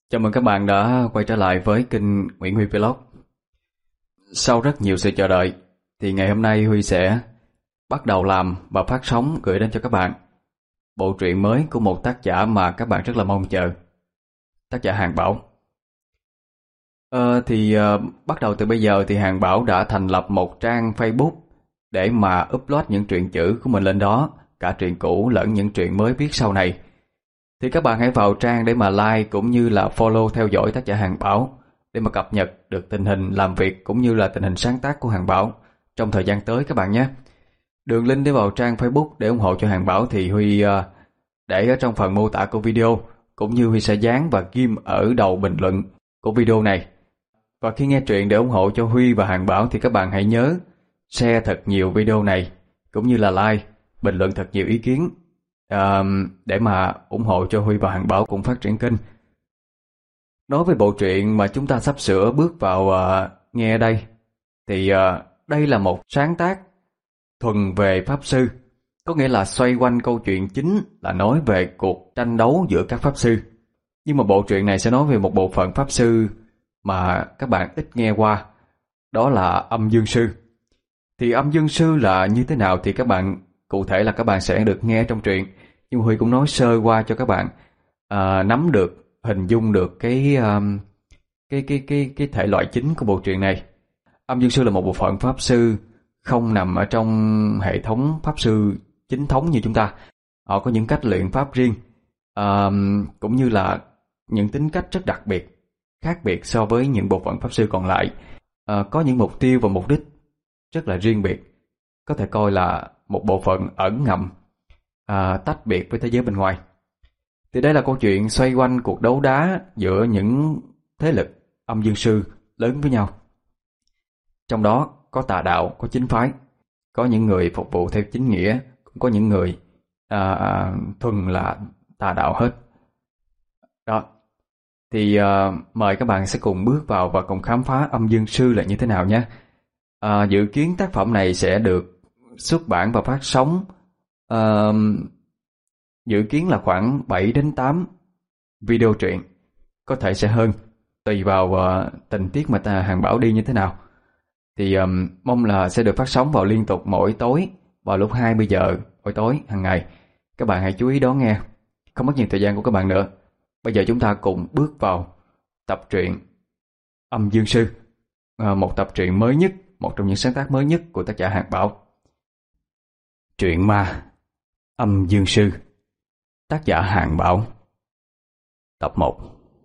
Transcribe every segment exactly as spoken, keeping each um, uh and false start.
Chào mừng các bạn đã quay trở lại với kênh Nguyễn Huy Vlog. Sau rất nhiều sự chờ đợi thì ngày hôm nay Huy sẽ bắt đầu làm và phát sóng gửi đến cho các bạn bộ truyện mới của một tác giả mà các bạn rất là mong chờ, tác giả Hàng Bảo. Ờ, thì uh, bắt đầu từ bây giờ thì Hàng Bảo đã thành lập một trang Facebook để mà upload những truyện chữ của mình lên đó, cả truyện cũ lẫn những truyện mới viết sau này. Thì các bạn hãy vào trang để mà like cũng như là follow theo dõi tác giả Hàng Bảo để mà cập nhật được tình hình làm việc cũng như là tình hình sáng tác của Hàng Bảo trong thời gian tới các bạn nhé. Đường link để vào trang Facebook để ủng hộ cho Hàng Bảo thì Huy uh, để ở trong phần mô tả của video, cũng như Huy sẽ dán và ghim ở đầu bình luận của video này. Và khi nghe truyện để ủng hộ cho Huy và Hàng Bảo thì các bạn hãy nhớ share thật nhiều video này cũng như là like, bình luận thật nhiều ý kiến uh, để mà ủng hộ cho Huy và Hàng Bảo cùng phát triển kênh. Nói về bộ truyện mà chúng ta sắp sửa bước vào uh, nghe đây thì uh, đây là một sáng tác thuần về pháp sư, có nghĩa là xoay quanh câu chuyện chính là nói về cuộc tranh đấu giữa các pháp sư. Nhưng mà bộ truyện này sẽ nói về một bộ phận pháp sư mà các bạn ít nghe qua, đó là âm dương sư. Thì âm dương sư là như thế nào thì các bạn cụ thể là các bạn sẽ được nghe trong truyện, nhưng Huy cũng nói sơ qua cho các bạn à, nắm được, hình dung được cái, um, cái cái cái cái thể loại chính của bộ truyện này. Âm dương sư là một bộ phận pháp sư không nằm ở trong hệ thống pháp sư chính thống như chúng ta. Họ có những cách luyện pháp riêng, à, cũng như là những tính cách rất đặc biệt, khác biệt so với những bộ phận pháp sư còn lại. À, có những mục tiêu và mục đích rất là riêng biệt, có thể coi là một bộ phận ẩn ngầm, à, tách biệt với thế giới bên ngoài. Thì đây là câu chuyện xoay quanh cuộc đấu đá giữa những thế lực âm dương sư lớn với nhau. Trong đó có tà đạo, có chính phái, có những người phục vụ theo chính nghĩa, cũng có những người à, à, thuần là tà đạo hết. Đó. Thì à, mời các bạn sẽ cùng bước vào và cùng khám phá âm dương sư là như thế nào nhé. À, dự kiến tác phẩm này sẽ được xuất bản và phát sóng uh, dự kiến là khoảng bảy đến tám video truyện, có thể sẽ hơn, tùy vào uh, tình tiết mà ta Hàng Bảo đi như thế nào. Thì um, mong là sẽ được phát sóng vào liên tục mỗi tối vào lúc hai mươi giờ mỗi tối hàng ngày. Các bạn hãy chú ý đón nghe, không mất nhiều thời gian của các bạn nữa. Bây giờ chúng ta cùng bước vào tập truyện Âm Dương Sư, uh, một tập truyện mới nhất, một trong những sáng tác mới nhất của tác giả Hàng Bảo. Truyện ma Âm Dương Sư, tác giả Hàng Bảo. Tập một.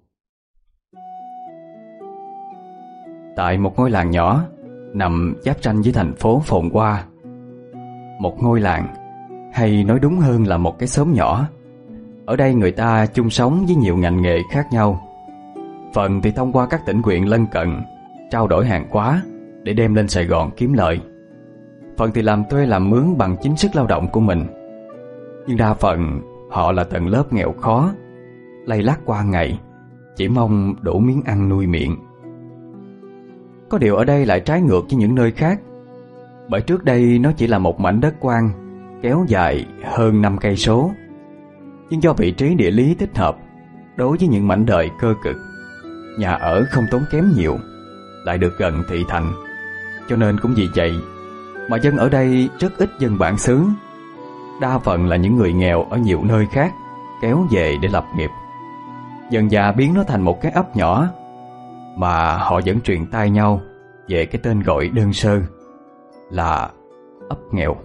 Tại một ngôi làng nhỏ nằm giáp ranh với thành phố phồn hoa, một ngôi làng, hay nói đúng hơn là một cái xóm nhỏ. Ở đây người ta chung sống với nhiều ngành nghề khác nhau. Phần thì thông qua các tỉnh huyện lân cận trao đổi hàng hóa để đem lên Sài Gòn kiếm lợi, phần thì làm thuê làm mướn bằng chính sức lao động của mình. Nhưng đa phần họ là tầng lớp nghèo khó, lay lắt qua ngày, chỉ mong đủ miếng ăn nuôi miệng. Có điều ở đây lại trái ngược với những nơi khác, bởi trước đây nó chỉ là một mảnh đất quang kéo dài hơn năm cây số. Nhưng do vị trí địa lý thích hợp đối với những mảnh đời cơ cực, nhà ở không tốn kém nhiều, lại được gần thị thành, cho nên cũng vì vậy mà dân ở đây rất ít dân bản xứ. Đa phần là những người nghèo ở nhiều nơi khác kéo về để lập nghiệp, dần dà biến nó thành một cái ấp nhỏ mà họ vẫn truyền tai nhau về cái tên gọi đơn sơ là ấp nghèo.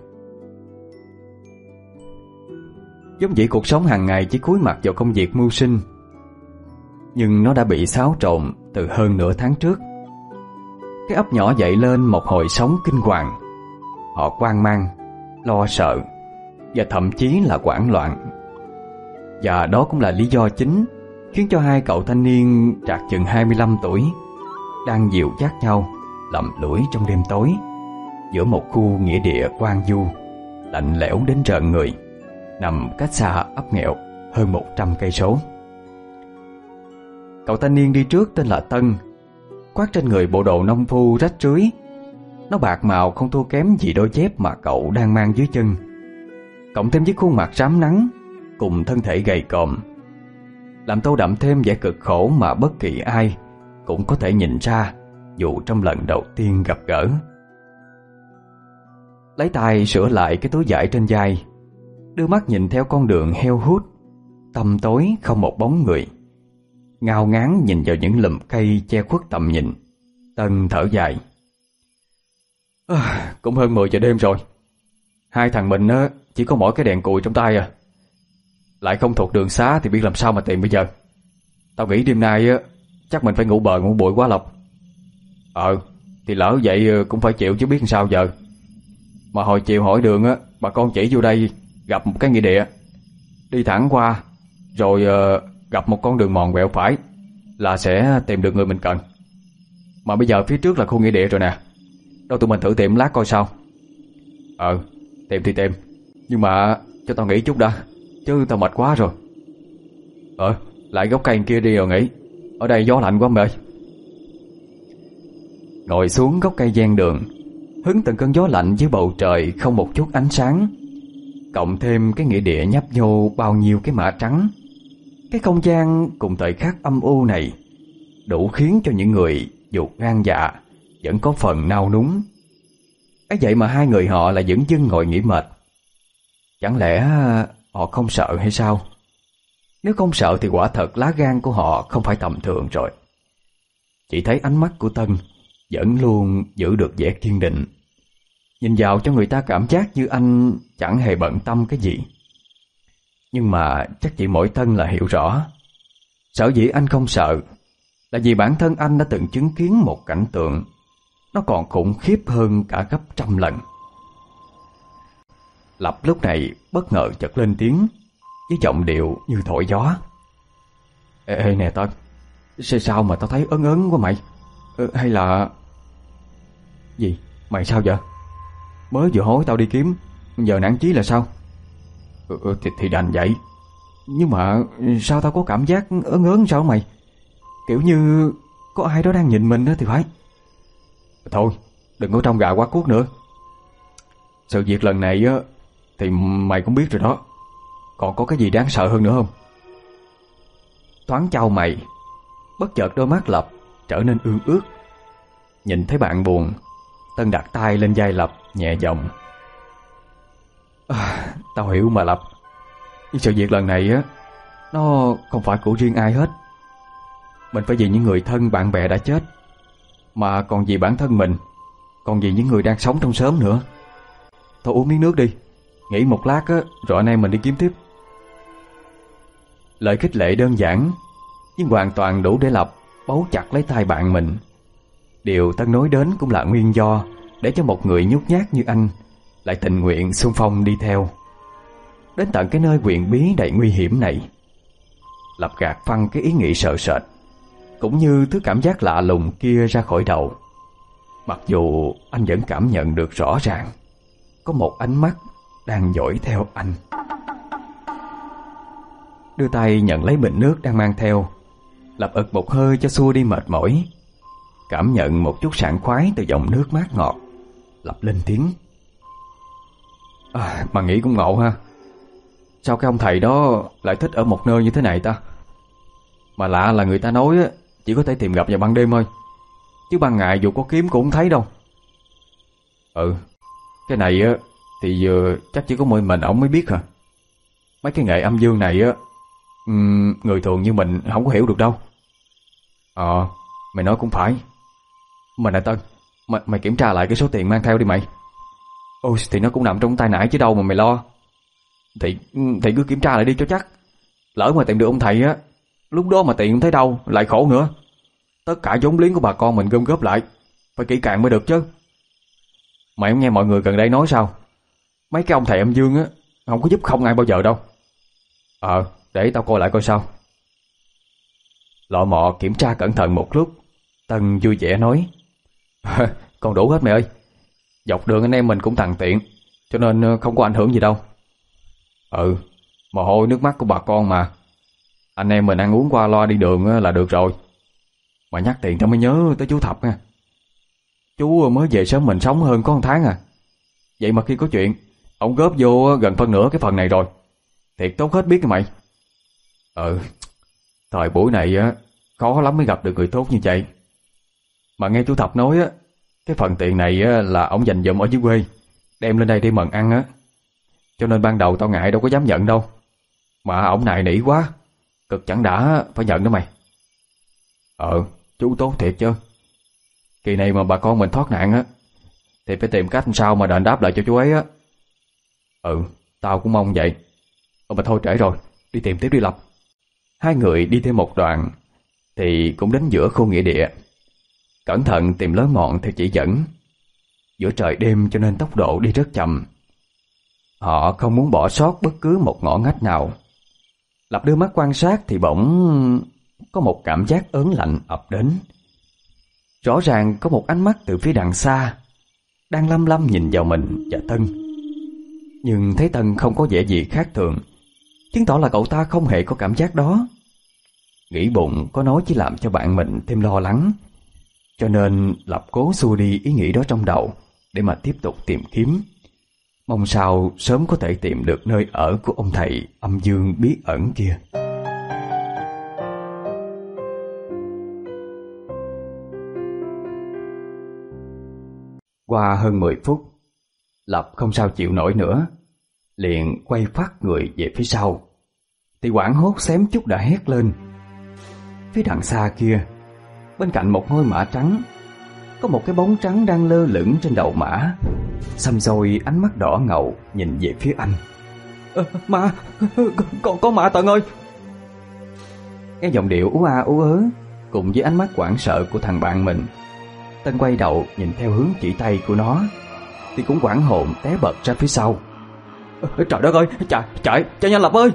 Giống vậy, cuộc sống hàng ngày chỉ cúi mặt vào công việc mưu sinh, nhưng nó đã bị xáo trộn từ hơn nửa tháng trước. Cái ấp nhỏ dậy lên một hồi sóng kinh hoàng. Họ hoang mang, lo sợ và thậm chí là hoảng loạn. Và đó cũng là lý do chính khiến cho hai cậu thanh niên trạc chừng hai mươi lăm tuổi đang dìu dắt nhau lầm lũi trong đêm tối giữa một khu nghĩa địa hoang vu, lạnh lẽo đến rợn người, nằm cách xa ấp nghèo hơn một trăm cây số. Cậu thanh niên đi trước tên là Tân, khoác trên người bộ đồ nông phu rách rưới. Nó bạc màu không thua kém gì đôi dép mà cậu đang mang dưới chân, cộng thêm với khuôn mặt rám nắng cùng thân thể gầy còm. làm tô đậm thêm vẻ cực khổ mà bất kỳ ai cũng có thể nhìn ra dù trong lần đầu tiên gặp gỡ. Lấy tay sửa lại cái túi vải trên vai, đưa mắt nhìn theo con đường heo hút, tăm tối không một bóng người, ngao ngán nhìn vào những lùm cây che khuất tầm nhìn, Tân thở dài. À, cũng hơn mười giờ đêm rồi. Hai thằng mình á, chỉ có mỗi cái đèn cùi trong tay à. Lại không thuộc đường xá thì biết làm sao mà tìm bây giờ. Tao nghĩ đêm nay á, chắc mình phải ngủ bờ ngủ bụi quá Lộc. Ờ, thì lỡ vậy cũng phải chịu chứ biết làm sao giờ. Mà hồi chiều hỏi đường á, bà con chỉ vô đây gặp một cái nghĩa địa. Đi thẳng qua, rồi uh, gặp một con đường mòn quẹo phải là sẽ tìm được người mình cần. Mà bây giờ phía trước là khu nghĩa địa rồi nè. Đâu tụi mình thử tìm lát coi sao. Ờ, tìm thì tìm, nhưng mà cho tao nghỉ chút đã, chứ tao mệt quá rồi. Ờ, lại gốc cây kia đi rồi nghỉ. Ở đây gió lạnh quá mày. Ngồi xuống gốc cây ven đường, hứng từng cơn gió lạnh dưới bầu trời không một chút ánh sáng, cộng thêm cái nghĩa địa nhấp nhô bao nhiêu cái mả trắng. Cái không gian cùng thời khắc âm u này đủ khiến cho những người dù gan dạ vẫn có phần nao núng. Ấy vậy mà hai người họ lại dửng dưng ngồi nghỉ mệt. Chẳng lẽ họ không sợ hay sao? Nếu không sợ thì quả thật lá gan của họ không phải tầm thường rồi. Chỉ thấy ánh mắt của Tân vẫn luôn giữ được vẻ kiên định, nhìn vào cho người ta cảm giác như anh chẳng hề bận tâm cái gì. Nhưng mà chắc chỉ mỗi Tân là hiểu rõ. Sở dĩ anh không sợ là vì bản thân anh đã từng chứng kiến một cảnh tượng nó còn khủng khiếp hơn cả gấp trăm lần. Lập lúc này bất ngờ chợt lên tiếng với giọng điệu như thổi gió. Ê, ê nè Tân, sao mà tao thấy ớn ớn quá mày? Ờ, hay là... Gì? Mày sao vậy? Mới vừa hối tao đi kiếm, giờ nản chí là sao? Ừ, thì, thì đành vậy. Nhưng mà sao tao có cảm giác ớn ớn sao mày? Kiểu như có ai đó đang nhìn mình đó thì phải. Thôi, đừng có trông gà quá cuốc nữa. Sự việc lần này á thì mày cũng biết rồi đó. Còn có cái gì đáng sợ hơn nữa không? Thoáng chau mày, bất chợt đôi mắt Lập trở nên ương ướt. Nhìn thấy bạn buồn, Tân đặt tay lên vai Lập nhẹ giọng. À, tao hiểu mà Lập. Nhưng sự việc lần này á, nó không phải của riêng ai hết. Mình phải vì những người thân bạn bè đã chết, mà còn vì bản thân mình, còn vì những người đang sống trong xóm nữa. Thôi uống miếng nước đi, nghỉ một lát á, rồi anh em mình đi kiếm tiếp. Lời khích lệ đơn giản nhưng hoàn toàn đủ để Lập bấu chặt lấy tay bạn mình. Điều Tân nói đến cũng là nguyên do để cho một người nhút nhát như anh lại tình nguyện xung phong đi theo. Đến tận cái nơi huyền bí đầy nguy hiểm này, Lập gạt phăng cái ý nghĩ sợ sệt cũng như thứ cảm giác lạ lùng kia ra khỏi đầu. Mặc dù anh vẫn cảm nhận được rõ ràng có một ánh mắt đang dõi theo anh. Đưa tay nhận lấy bình nước đang mang theo, Lập ực một hơi cho xua đi mệt mỏi. Cảm nhận một chút sảng khoái từ dòng nước mát ngọt, Lập lên tiếng. À, mà nghĩ cũng ngộ ha. Sao cái ông thầy đó lại thích ở một nơi như thế này ta? Mà lạ là người ta nói á, chỉ có thể tìm gặp vào ban đêm thôi, chứ ban ngày dù có kiếm cũng không thấy đâu. Ừ, cái này á thì uh, chắc chỉ có mỗi mình ổng mới biết hả. Mấy cái nghệ âm dương này á, um, người thường như mình không có hiểu được đâu. Ờ, mày nói cũng phải. Mà nè Tân, mày, mày kiểm tra lại cái số tiền mang theo đi mày. Ôi, thì nó cũng nằm trong tay nải chứ đâu mà mày lo. Thì thì cứ kiểm tra lại đi cho chắc. Lỡ mà tìm được ông thầy á, lúc đó mà tiền không thấy đâu, lại khổ nữa. Tất cả vốn liếng của bà con mình gom góp lại, phải kỹ càng mới được chứ. Mày không nghe mọi người gần đây nói sao? Mấy cái ông thầy âm dương á, không có giúp không ai bao giờ đâu. Ờ, để tao coi lại coi sao. Lọ mọ kiểm tra cẩn thận một lúc, Tân vui vẻ nói. Còn đủ hết mày ơi. Dọc đường anh em mình cũng thằng tiện, cho nên không có ảnh hưởng gì đâu. Ừ, mồ hôi nước mắt của bà con mà. Anh em mình ăn uống qua loa đi đường là được rồi. Mà nhắc tiền tao mới nhớ tới chú Thập nha. Chú mới về sớm mình sống hơn có một tháng à. Vậy mà khi có chuyện, ông góp vô gần phân nửa cái phần này rồi. Thiệt tốt hết biết kìa mày. Ừ, Thời buổi này á, khó lắm mới gặp được người tốt như vậy. Mà nghe chú Thập nói á, cái phần tiền này á là ông dành dụm ở dưới quê, đem lên đây để mần ăn á. Cho nên ban đầu tao ngại đâu có dám nhận đâu. Mà ổng nài nỉ quá, cực chẳng đã phải nhận đó mày. Ờ, chú tốt thiệt chứ. Kỳ này mà bà con mình thoát nạn á, thì phải tìm cách sao mà đền đáp lại cho chú ấy á. Ừ, tao cũng mong vậy. Ờ mà thôi trễ rồi, đi tìm tiếp đi Lập. Hai người đi thêm một đoạn thì cũng đến giữa khu nghĩa địa. Cẩn thận tìm lối mòn theo chỉ dẫn. Giữa trời đêm cho nên tốc độ đi rất chậm. Họ không muốn bỏ sót bất cứ một ngõ ngách nào. Lập đưa mắt quan sát thì bỗng có một cảm giác ớn lạnh ập đến. Rõ ràng có một ánh mắt từ phía đằng xa đang lăm lăm nhìn vào mình và Tân. Nhưng thấy Tân không có vẻ gì khác thường, chứng tỏ là cậu ta không hề có cảm giác đó. Nghĩ bụng có nói chỉ làm cho bạn mình thêm lo lắng, cho nên Lập cố xua đi ý nghĩ đó trong đầu để mà tiếp tục tìm kiếm, mong sao sớm có thể tìm được nơi ở của ông thầy âm dương bí ẩn kia. Qua hơn mười phút, Lập không sao chịu nổi nữa, liền quay phát người về phía sau. Thì hoảng hốt xém chút đã hét lên. Phía đằng xa kia, bên cạnh một ngôi mã trắng, có một cái bóng trắng đang lơ lửng trên đầu mã, xăm xôi ánh mắt đỏ ngầu nhìn về phía anh. À, ma, có, có ma Tận ơi! Nghe giọng điệu ú a ú ớ cùng với ánh mắt hoảng sợ của thằng bạn mình, Tân quay đầu nhìn theo hướng chỉ tay của nó thì cũng hoảng hồn té bật ra phía sau. À, trời đất ơi, chạy, chạy, chạy nhanh Lập ơi!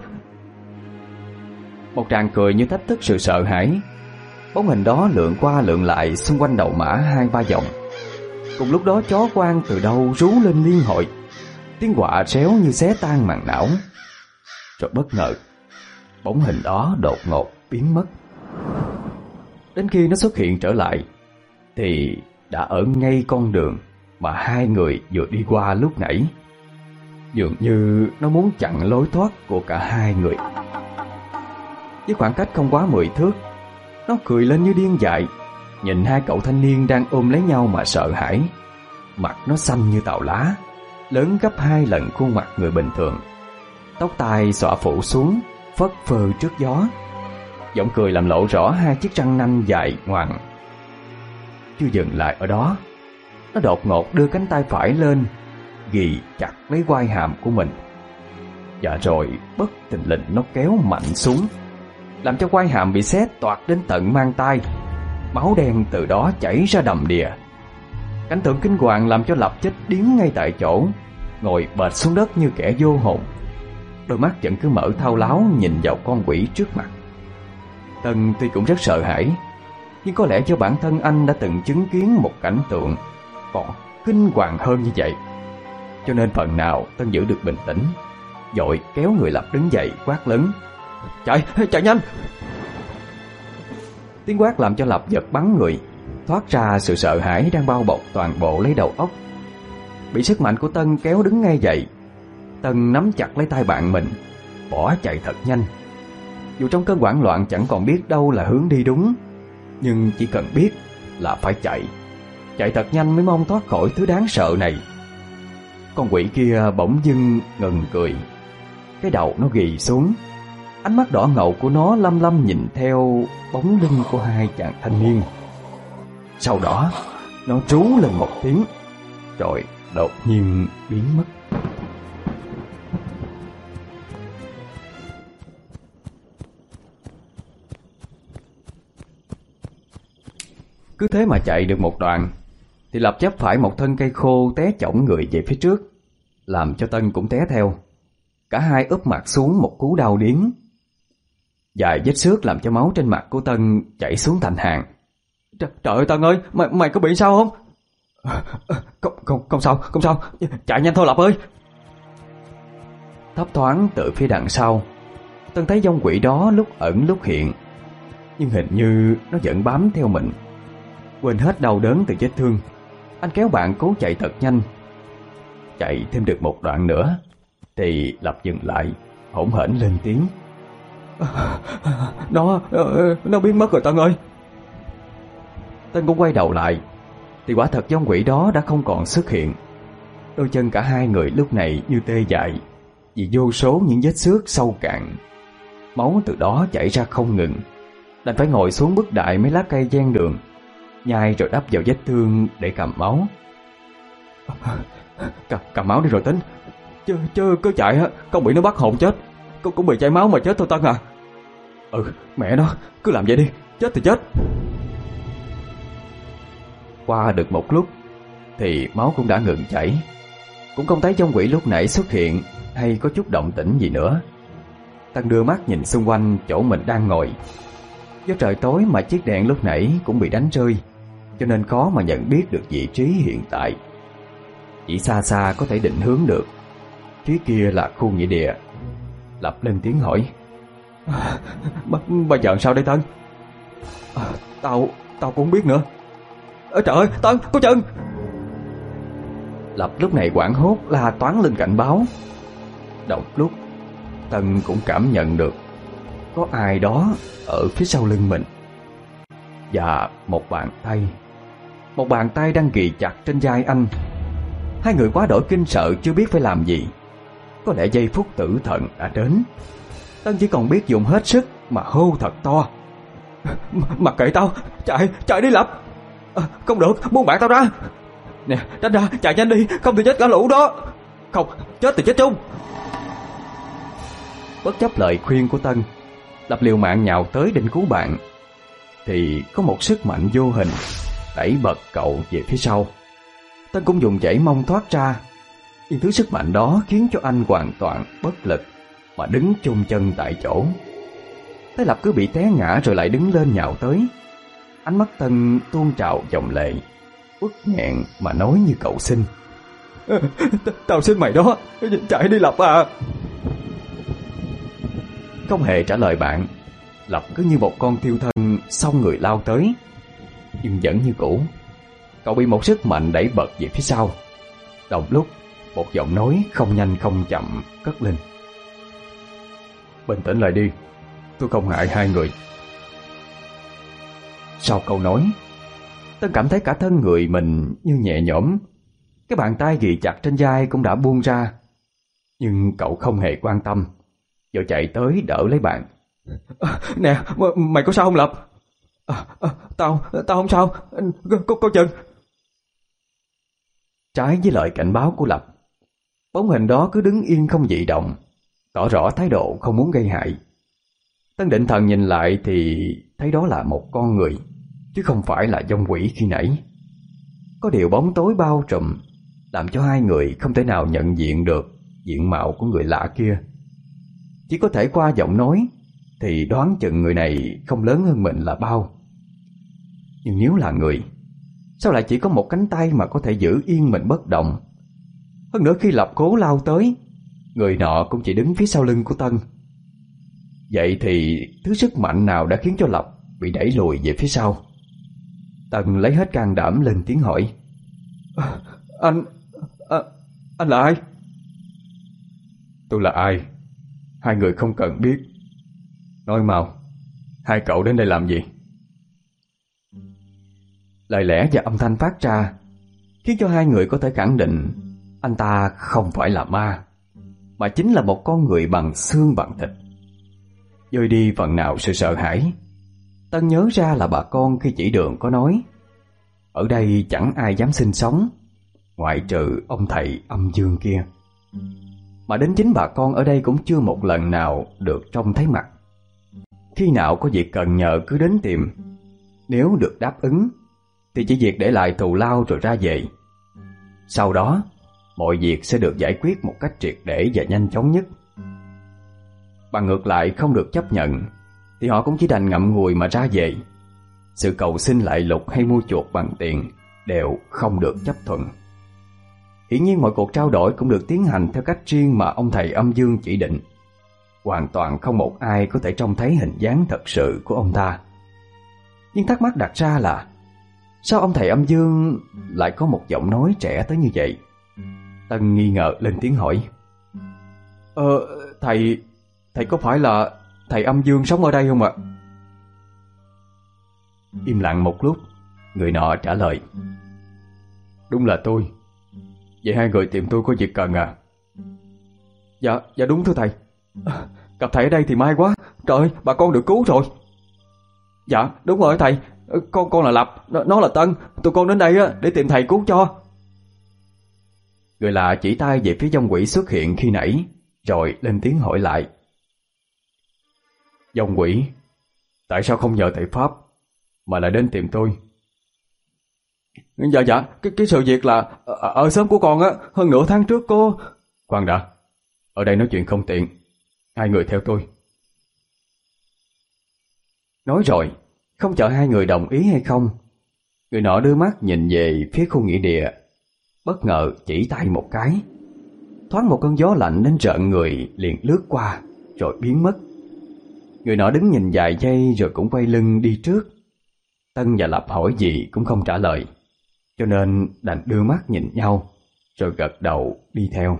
Một tràng cười như thách thức sự sợ hãi. Bóng hình đó lượn qua lượn lại xung quanh đầu mã hai ba vòng. Cùng lúc đó chó quang từ đâu rú lên liên hồi, tiếng quạ réo như xé tan màng não. Rồi bất ngờ, bóng hình đó đột ngột biến mất. Đến khi nó xuất hiện trở lại thì đã ở ngay con đường mà hai người vừa đi qua lúc nãy. Dường như nó muốn chặn lối thoát của cả hai người. Với khoảng cách không quá mười thước, nó cười lên như điên dại, nhìn hai cậu thanh niên đang ôm lấy nhau mà sợ hãi. Mặt nó xanh như tàu lá, lớn gấp hai lần khuôn mặt người bình thường. Tóc tai xõa phủ xuống, phất phơ trước gió. Giọng cười làm lộ rõ hai chiếc răng nanh dài ngoằng. Chưa dừng lại ở đó, nó đột ngột đưa cánh tay phải lên, ghì chặt lấy quai hàm của mình. Và rồi bất thình lình nó kéo mạnh xuống, làm cho quai hàm bị xé toạc đến tận mang tai. Máu đen từ đó chảy ra đầm đìa. Cảnh tượng kinh hoàng làm cho Lập chết điếng ngay tại chỗ, ngồi bệt xuống đất như kẻ vô hồn. Đôi mắt vẫn cứ mở thao láo nhìn vào con quỷ trước mặt. Tân tuy cũng rất sợ hãi, nhưng có lẽ do bản thân anh đã từng chứng kiến một cảnh tượng còn kinh hoàng hơn như vậy, cho nên phần nào Tân giữ được bình tĩnh, vội kéo người Lập đứng dậy quát lớn: Chạy, chạy nhanh! Tiếng quát làm cho Lập giật bắn người, thoát ra sự sợ hãi đang bao bọc toàn bộ lấy đầu óc. Bị sức mạnh của Tân kéo đứng ngay dậy, Tân nắm chặt lấy tay bạn mình, bỏ chạy thật nhanh. Dù trong cơn hoảng loạn chẳng còn biết đâu là hướng đi đúng, nhưng chỉ cần biết là phải chạy, chạy thật nhanh mới mong thoát khỏi thứ đáng sợ này. Con quỷ kia bỗng dưng ngừng cười, cái đầu nó ghì xuống, ánh mắt đỏ ngầu của nó lăm lăm nhìn theo bóng lưng của hai chàng thanh niên. Sau đó nó rú lên một tiếng, rồi đột nhiên biến mất. Cứ thế mà chạy được một đoạn thì Lập chấp phải một thân cây khô té chổng người về phía trước, làm cho Tân cũng té theo. Cả hai úp mặt xuống một cú đau điếng. Vài vết xước làm cho máu trên mặt của Tân chảy xuống thành hàng. Trời, trời ơi Tân ơi, mày, mày có bị sao không? Không, không, không sao, không sao, chạy nhanh thôi Lập ơi. Thấp thoáng từ phía đằng sau, Tân thấy vong quỷ đó lúc ẩn lúc hiện, nhưng hình như nó vẫn bám theo mình. Quên hết đau đớn từ vết thương, anh kéo bạn cố chạy thật nhanh. Chạy thêm được một đoạn nữa thì Lập dừng lại, hỗn hển lên tiếng: Nó Nó biến mất rồi Tân ơi. Tân cũng quay đầu lại thì quả thật vong quỷ đó đã không còn xuất hiện. Đôi chân cả hai người lúc này như tê dại vì vô số những vết xước sâu cạn. Máu từ đó chảy ra không ngừng, đành phải ngồi xuống bứt đại mấy lá cây ven đường, nhai rồi đắp vào vết thương để cầm máu. Cầm, cầm máu đi rồi tính. Chứ, chứ cứ chạy á, không bị nó bắt hồn chết. Cũng, cũng bị chảy máu mà chết thôi Tân à. Ừ, mẹ nó, cứ làm vậy đi, chết thì chết. Qua được một lúc thì máu cũng đã ngừng chảy. Cũng không thấy vong quỷ lúc nãy xuất hiện hay có chút động tĩnh gì nữa. Tân đưa mắt nhìn xung quanh chỗ mình đang ngồi. Do trời tối mà chiếc đèn lúc nãy cũng bị đánh rơi, cho nên khó mà nhận biết được vị trí hiện tại. Chỉ xa xa có thể định hướng được phía kia là khu nghĩa địa. Lập lên tiếng hỏi: Bây giờ sao đây Tân? À, Tao Tao cũng không biết nữa. Ơ trời ơi, Tân, có chân! Lập lúc này hoảng hốt la toáng lên cảnh báo. Đồng lúc Tân cũng cảm nhận được có ai đó ở phía sau lưng mình, và một bàn tay Một bàn tay đang ghì chặt trên vai anh. Hai người quá đổi kinh sợ chưa biết phải làm gì. Có lẽ giây phút tử thần đã đến. Tân chỉ còn biết dùng hết sức mà hô thật to: Mặc kệ tao, chạy, chạy đi Lập! À, không được, buông bạn tao ra! Nè, tránh ra, chạy nhanh đi, không thì chết cả lũ đó! Không, chết thì chết chung! Bất chấp lời khuyên của Tân, Lập liều mạng nhào tới định cứu bạn, thì có một sức mạnh vô hình đẩy bật cậu về phía sau. Tân cũng dùng chảy mong thoát ra, nhưng thứ sức mạnh đó khiến cho anh hoàn toàn bất lực mà đứng chôn chân tại chỗ. Thấy Lập cứ bị té ngã rồi lại đứng lên nhào tới. Ánh mắt Tân tuôn trào dòng lệ, uất nghẹn mà nói như cầu xin: Tao xin mày đó, chạy đi Lập à! Không hề trả lời bạn, Lập cứ như một con thiêu thân xông người lao tới. Nhưng vẫn như cũ, cậu bị một sức mạnh đẩy bật về phía sau. Đồng lúc một giọng nói không nhanh không chậm cất lên: Bình tĩnh lại đi, tôi không hại hai người. Sau câu nói, Tân cảm thấy cả thân người mình như nhẹ nhõm. Cái bàn tay ghì chặt trên vai cũng đã buông ra. Nhưng cậu không hề quan tâm, vội chạy tới đỡ lấy bạn. À, nè, mày có sao không Lập? À, à, tao, tao không sao, có, có chừng. Trái với lời cảnh báo của Lập, bóng hình đó cứ đứng yên không dị động, tỏ rõ thái độ không muốn gây hại. Tân định thần nhìn lại thì thấy đó là một con người, chứ không phải là vong quỷ khi nãy. Có điều bóng tối bao trùm, làm cho hai người không thể nào nhận diện được diện mạo của người lạ kia. Chỉ có thể qua giọng nói thì đoán chừng người này không lớn hơn mình là bao. Nhưng nếu là người, sao lại chỉ có một cánh tay mà có thể giữ yên mình bất động? Hơn nữa khi Lập cố lao tới, người nọ cũng chỉ đứng phía sau lưng của Tân. Vậy thì thứ sức mạnh nào đã khiến cho Lập bị đẩy lùi về phía sau? Tân lấy hết can đảm lên tiếng hỏi: à, Anh... À, anh là ai? Tôi là ai? Hai người không cần biết. Nói mau, hai cậu đến đây làm gì? Lời lẽ và âm thanh phát ra khiến cho hai người có thể khẳng định anh ta không phải là ma, mà chính là một con người bằng xương bằng thịt. Vơi đi phần nào sự sợ hãi, Tân nhớ ra là bà con khi chỉ đường có nói ở đây chẳng ai dám sinh sống ngoại trừ ông thầy âm dương kia. Mà đến chính bà con ở đây cũng chưa một lần nào được trông thấy mặt. Khi nào có việc cần nhờ cứ đến tìm, nếu được đáp ứng thì chỉ việc để lại thù lao rồi ra về. Sau đó mọi việc sẽ được giải quyết một cách triệt để và nhanh chóng nhất. Bằng ngược lại không được chấp nhận thì họ cũng chỉ đành ngậm ngùi mà ra về. Sự cầu xin lại lục hay mua chuộc bằng tiền đều không được chấp thuận. Hiển nhiên mọi cuộc trao đổi cũng được tiến hành theo cách riêng mà ông thầy âm dương chỉ định. Hoàn toàn không một ai có thể trông thấy hình dáng thật sự của ông ta. Nhưng thắc mắc đặt ra là sao ông thầy âm dương lại có một giọng nói trẻ tới như vậy? Tân nghi ngờ lên tiếng hỏi: Ờ, thầy... thầy có phải là thầy âm dương sống ở đây không ạ? Im lặng một lúc, người nọ trả lời: Đúng là tôi. Vậy hai người tìm tôi có việc cần à? Dạ, dạ đúng thưa thầy. À, gặp thầy ở đây thì may quá. Trời ơi, bà con được cứu rồi. Dạ, đúng rồi thầy. Con con là Lập, nó, nó là Tân. Tụi con đến đây á để tìm thầy cứu cho. Người lạ chỉ tay về phía vong quỷ xuất hiện khi nãy, rồi lên tiếng hỏi lại: Vong quỷ, tại sao không nhờ thầy Pháp mà lại đến tìm tôi? Dạ dạ, cái, cái sự việc là ở, ở xóm của con á, hơn nửa tháng trước có... Khoan đã, ở đây nói chuyện không tiện. Hai người theo tôi. Nói rồi, không chờ hai người đồng ý hay không, người nọ đưa mắt nhìn về phía khu nghĩa địa, bất ngờ chỉ tay một cái. Thoáng một cơn gió lạnh đến rợn người liền lướt qua, rồi biến mất. Người nọ đứng nhìn vài giây rồi cũng quay lưng đi trước. Tân và Lập hỏi gì cũng không trả lời, cho nên đành đưa mắt nhìn nhau, rồi gật đầu đi theo.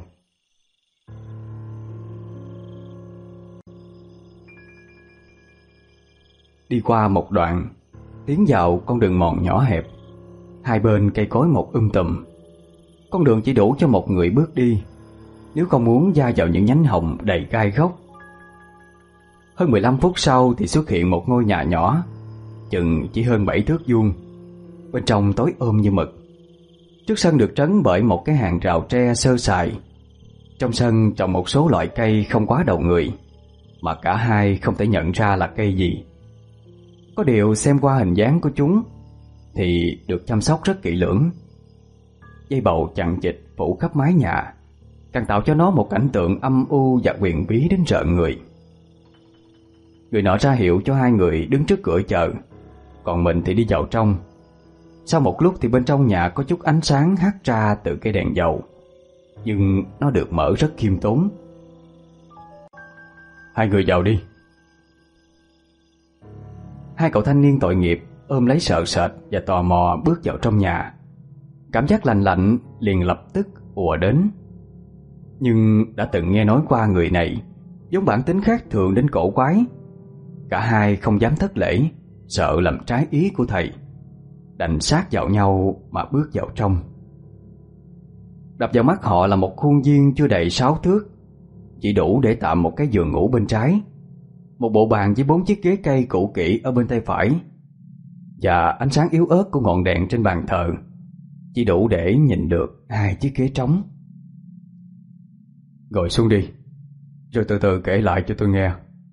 Đi qua một đoạn, tiến vào con đường mòn nhỏ hẹp. Hai bên cây cối mọc um tùm. Con đường chỉ đủ cho một người bước đi, nếu không muốn va vào những nhánh hồng đầy gai góc. Hơn mười lăm phút sau thì xuất hiện một ngôi nhà nhỏ, chừng chỉ hơn bảy thước vuông. Bên trong tối ôm như mực. Trước sân được trấn bởi một cái hàng rào tre sơ sài. Trong sân trồng một số loại cây không quá đầu người, mà cả hai không thể nhận ra là cây gì. Có điều xem qua hình dáng của chúng thì được chăm sóc rất kỹ lưỡng. Dây bầu chằng chịt phủ khắp mái nhà, càng tạo cho nó một cảnh tượng âm u và huyền bí đến rợn người. Người nọ ra hiệu cho hai người đứng trước cửa chờ, còn mình thì đi vào trong. Sau một lúc thì bên trong nhà có chút ánh sáng hắt ra từ cây đèn dầu, nhưng nó được mở rất khiêm tốn. Hai người vào đi. Hai cậu thanh niên tội nghiệp ôm lấy sợ sệt và tò mò bước vào trong nhà. Cảm giác lạnh lạnh liền lập tức ùa đến. Nhưng đã từng nghe nói qua người này giống bản tính khác thường đến cổ quái. Cả hai không dám thất lễ, sợ làm trái ý của thầy, đành sát vào nhau mà bước vào trong. Đập vào mắt họ là một khuôn viên chưa đầy sáu thước, chỉ đủ để tạm một cái giường ngủ bên trái, một bộ bàn với bốn chiếc ghế cây cũ kỹ ở bên tay phải, và ánh sáng yếu ớt của ngọn đèn trên bàn thờ chỉ đủ để nhìn được hai chiếc ghế trống. Ngồi xuống đi, rồi từ từ kể lại cho tôi nghe.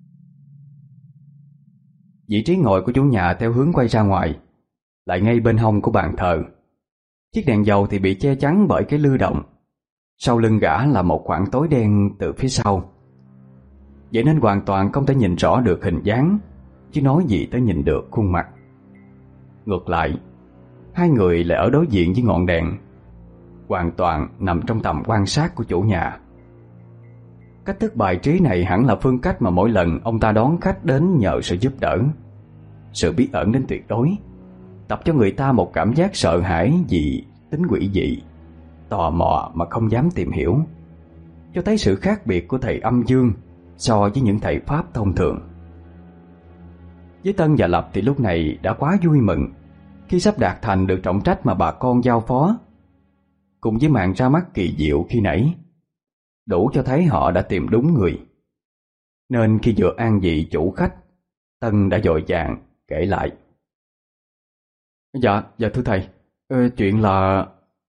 Vị trí ngồi của chủ nhà theo hướng quay ra ngoài, lại ngay bên hông của bàn thờ. Chiếc đèn dầu thì bị che chắn bởi cái lư động. Sau lưng gã là một khoảng tối đen từ phía sau, vậy nên hoàn toàn không thể nhìn rõ được hình dáng, chứ nói gì tới nhìn được khuôn mặt. Ngược lại, hai người lại ở đối diện với ngọn đèn, hoàn toàn nằm trong tầm quan sát của chủ nhà. Cách thức bài trí này hẳn là phương cách mà mỗi lần ông ta đón khách đến nhờ sự giúp đỡ. Sự bí ẩn đến tuyệt đối, tập cho người ta một cảm giác sợ hãi vì tính quỷ dị, tò mò mà không dám tìm hiểu, cho thấy sự khác biệt của thầy âm dương so với những thầy Pháp thông thường. Với Tân và Lập thì lúc này đã quá vui mừng khi sắp đạt thành được trọng trách mà bà con giao phó. Cùng với màn ra mắt kỳ diệu khi nãy, đủ cho thấy họ đã tìm đúng người. Nên khi vừa an vị chủ khách, Tân đã vội vàng kể lại. Dạ, dạ thưa thầy, ờ, chuyện là...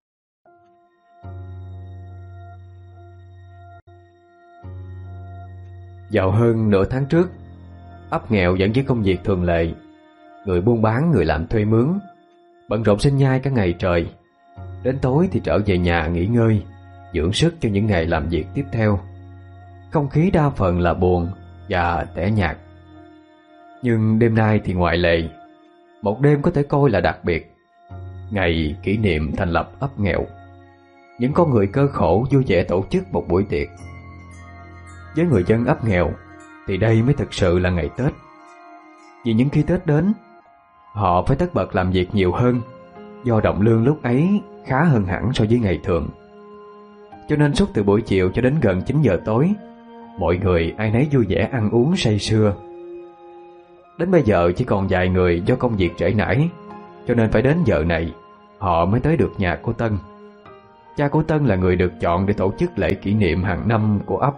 Vào hơn nửa tháng trước, ấp nghèo vẫn với công việc thường lệ. Người buôn bán, người làm thuê mướn, bận rộn sinh nhai cả ngày trời. Đến tối thì trở về nhà nghỉ ngơi, dưỡng sức cho những ngày làm việc tiếp theo. Không khí đa phần là buồn và tẻ nhạt. Nhưng đêm nay thì ngoại lệ. Một đêm có thể coi là đặc biệt, ngày kỷ niệm thành lập ấp nghèo. Những con người cơ khổ vui vẻ tổ chức một buổi tiệc. Với người dân ấp nghèo thì đây mới thực sự là ngày Tết. Vì những khi Tết đến, họ phải tất bật làm việc nhiều hơn, do đồng lương lúc ấy khá hơn hẳn so với ngày thường. Cho nên suốt từ buổi chiều cho đến gần chín giờ tối, mọi người ai nấy vui vẻ ăn uống say sưa. Đến bây giờ chỉ còn vài người do công việc trễ nải, cho nên phải đến giờ này họ mới tới được nhà cô Tân. Cha của Tân là người được chọn để tổ chức lễ kỷ niệm hàng năm của ấp.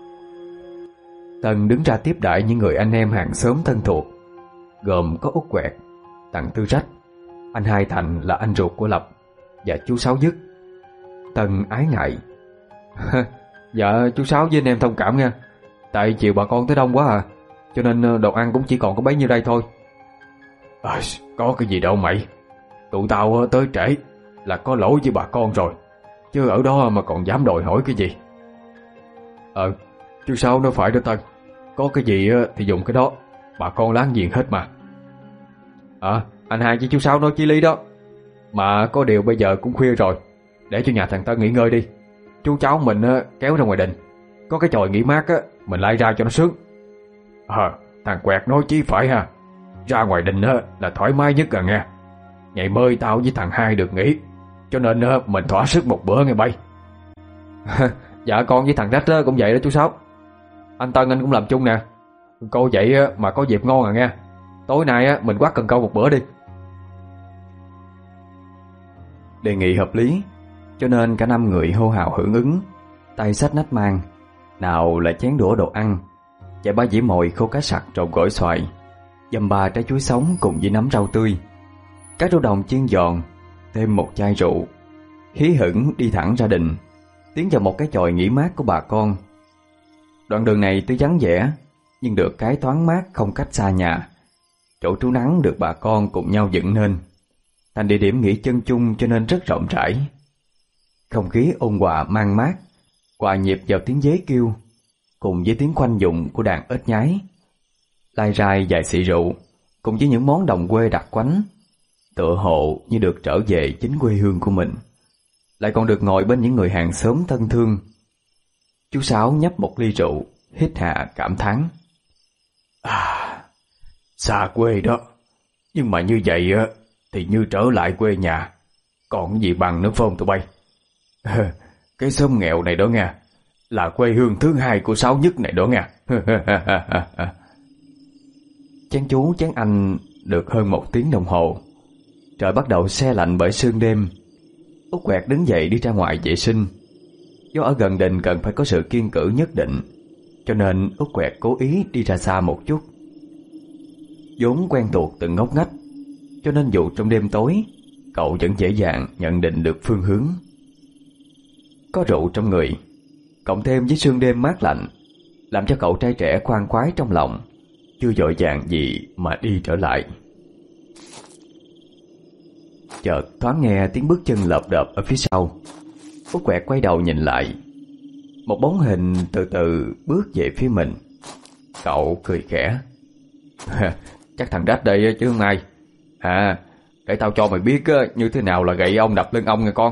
Tân đứng ra tiếp đãi những người anh em hàng xóm thân thuộc, gồm có Út Quẹt, thằng Tư Rách, anh Hai Thành là anh ruột của Lập, và chú Sáu Dứt. Tân ái ngại: Dạ chú Sáu với anh em thông cảm nha, tại chiều bà con tới đông quá à, cho nên đồ ăn cũng chỉ còn có bấy nhiêu đây thôi. À, có cái gì đâu mày, tụi tao tới trễ là có lỗi với bà con rồi, chứ ở đó mà còn dám đòi hỏi cái gì. Ờ, chú Sáu nói phải đó Tân, có cái gì thì dùng cái đó, bà con láng giềng hết mà. Ờ, anh Hai với chú Sáu nói chí lý đó. Mà có điều bây giờ cũng khuya rồi, để cho nhà thằng Tân nghỉ ngơi đi. Chú cháu mình kéo ra ngoài đình, có cái chòi nghỉ mát á, mình lai ra cho nó sướng. Ờ, thằng Quẹt nói chí phải ha, ra ngoài đình á là thoải mái nhất à nghe. Ngày mơi tao với thằng Hai được nghỉ, cho nên mình thỏa sức một bữa nghe bay. Dạ con với thằng Rách cũng vậy đó chú Sáu. Anh Tân anh cũng làm chung nè. Cô vậy mà có dịp ngon à nghe. Tối nay mình quát cần câu một bữa đi. Đề nghị hợp lý, cho nên cả năm người hô hào hưởng ứng, tay xách nách mang, nào là chén đũa đồ ăn, và ba dĩa mồi khô cá sặc trộn gỏi xoài, dăm ba trái chuối sống cùng với nấm rau tươi, các rau đồng chiên giòn, thêm một chai rượu. Hí hửng đi thẳng ra đình, tiến vào một cái chòi nghỉ mát của bà con. Đoạn đường này tuy vắng vẻ, nhưng được cái thoáng mát không cách xa nhà. Chỗ trú nắng được bà con cùng nhau dựng nên, thành địa điểm nghỉ chân chung cho nên rất rộng rãi. Không khí ôn hòa mang mát, hòa nhịp vào tiếng dế kêu, cùng với tiếng khoanh vùng của đàn ếch nhái. Lai rai vài xị rượu, cùng với những món đồng quê đặc quánh, tựa hồ như được trở về chính quê hương của mình. Lại còn được ngồi bên những người hàng xóm thân thương. Chú Sáu nhấp một ly rượu, hít hà cảm thán: À, xa quê đó, nhưng mà như vậy á thì như trở lại quê nhà, còn gì bằng nữa phải không tụi bay? Cái xóm nghèo này đó nha, là quê hương thứ hai của Sáu Nhất này đó nha. Chán chú chán anh được hơn một tiếng đồng hồ, trời bắt đầu se lạnh bởi sương đêm. Út Quẹt đứng dậy đi ra ngoài vệ sinh. Do ở gần đình cần phải có sự kiêng cữ nhất định, cho nên Út Quẹt cố ý đi ra xa một chút. vốn quen thuộc từng ngóc ngách, cho nên dù trong đêm tối, cậu vẫn dễ dàng nhận định được phương hướng. Có rượu trong người, cộng thêm với sương đêm mát lạnh, làm cho cậu trai trẻ khoan khoái trong lòng, chưa vội vàng gì mà đi trở lại. Chợt thoáng nghe tiếng bước chân lợp đợp ở phía sau. Út Quẹt quay đầu nhìn lại, một bóng hình từ từ bước về phía mình. Cậu cười khẽ: Chắc thằng Rách đây chứ không ai. À, để tao cho mày biết như thế nào là gậy ông đập lưng ông nghe con.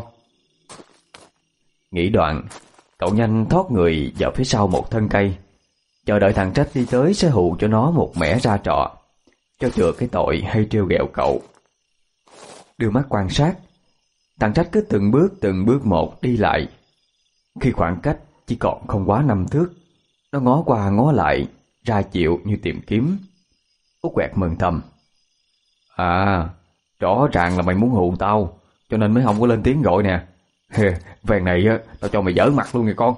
Nghĩ đoạn, cậu nhanh thoát người vào phía sau một thân cây, chờ đợi thằng Trách đi tới sẽ hù cho nó một mẻ ra trọ, cho chừa cái tội hay trêu ghẹo cậu. Đưa mắt quan sát, thằng Trách cứ từng bước từng bước một đi lại. Khi khoảng cách chỉ còn không quá năm thước, nó ngó qua ngó lại, ra chịu như tìm kiếm. Út Quẹt mừng thầm: À, rõ ràng là mày muốn hù tao, cho nên mới không có lên tiếng gọi nè. Vàng này tao cho mày dở mặt luôn nha con.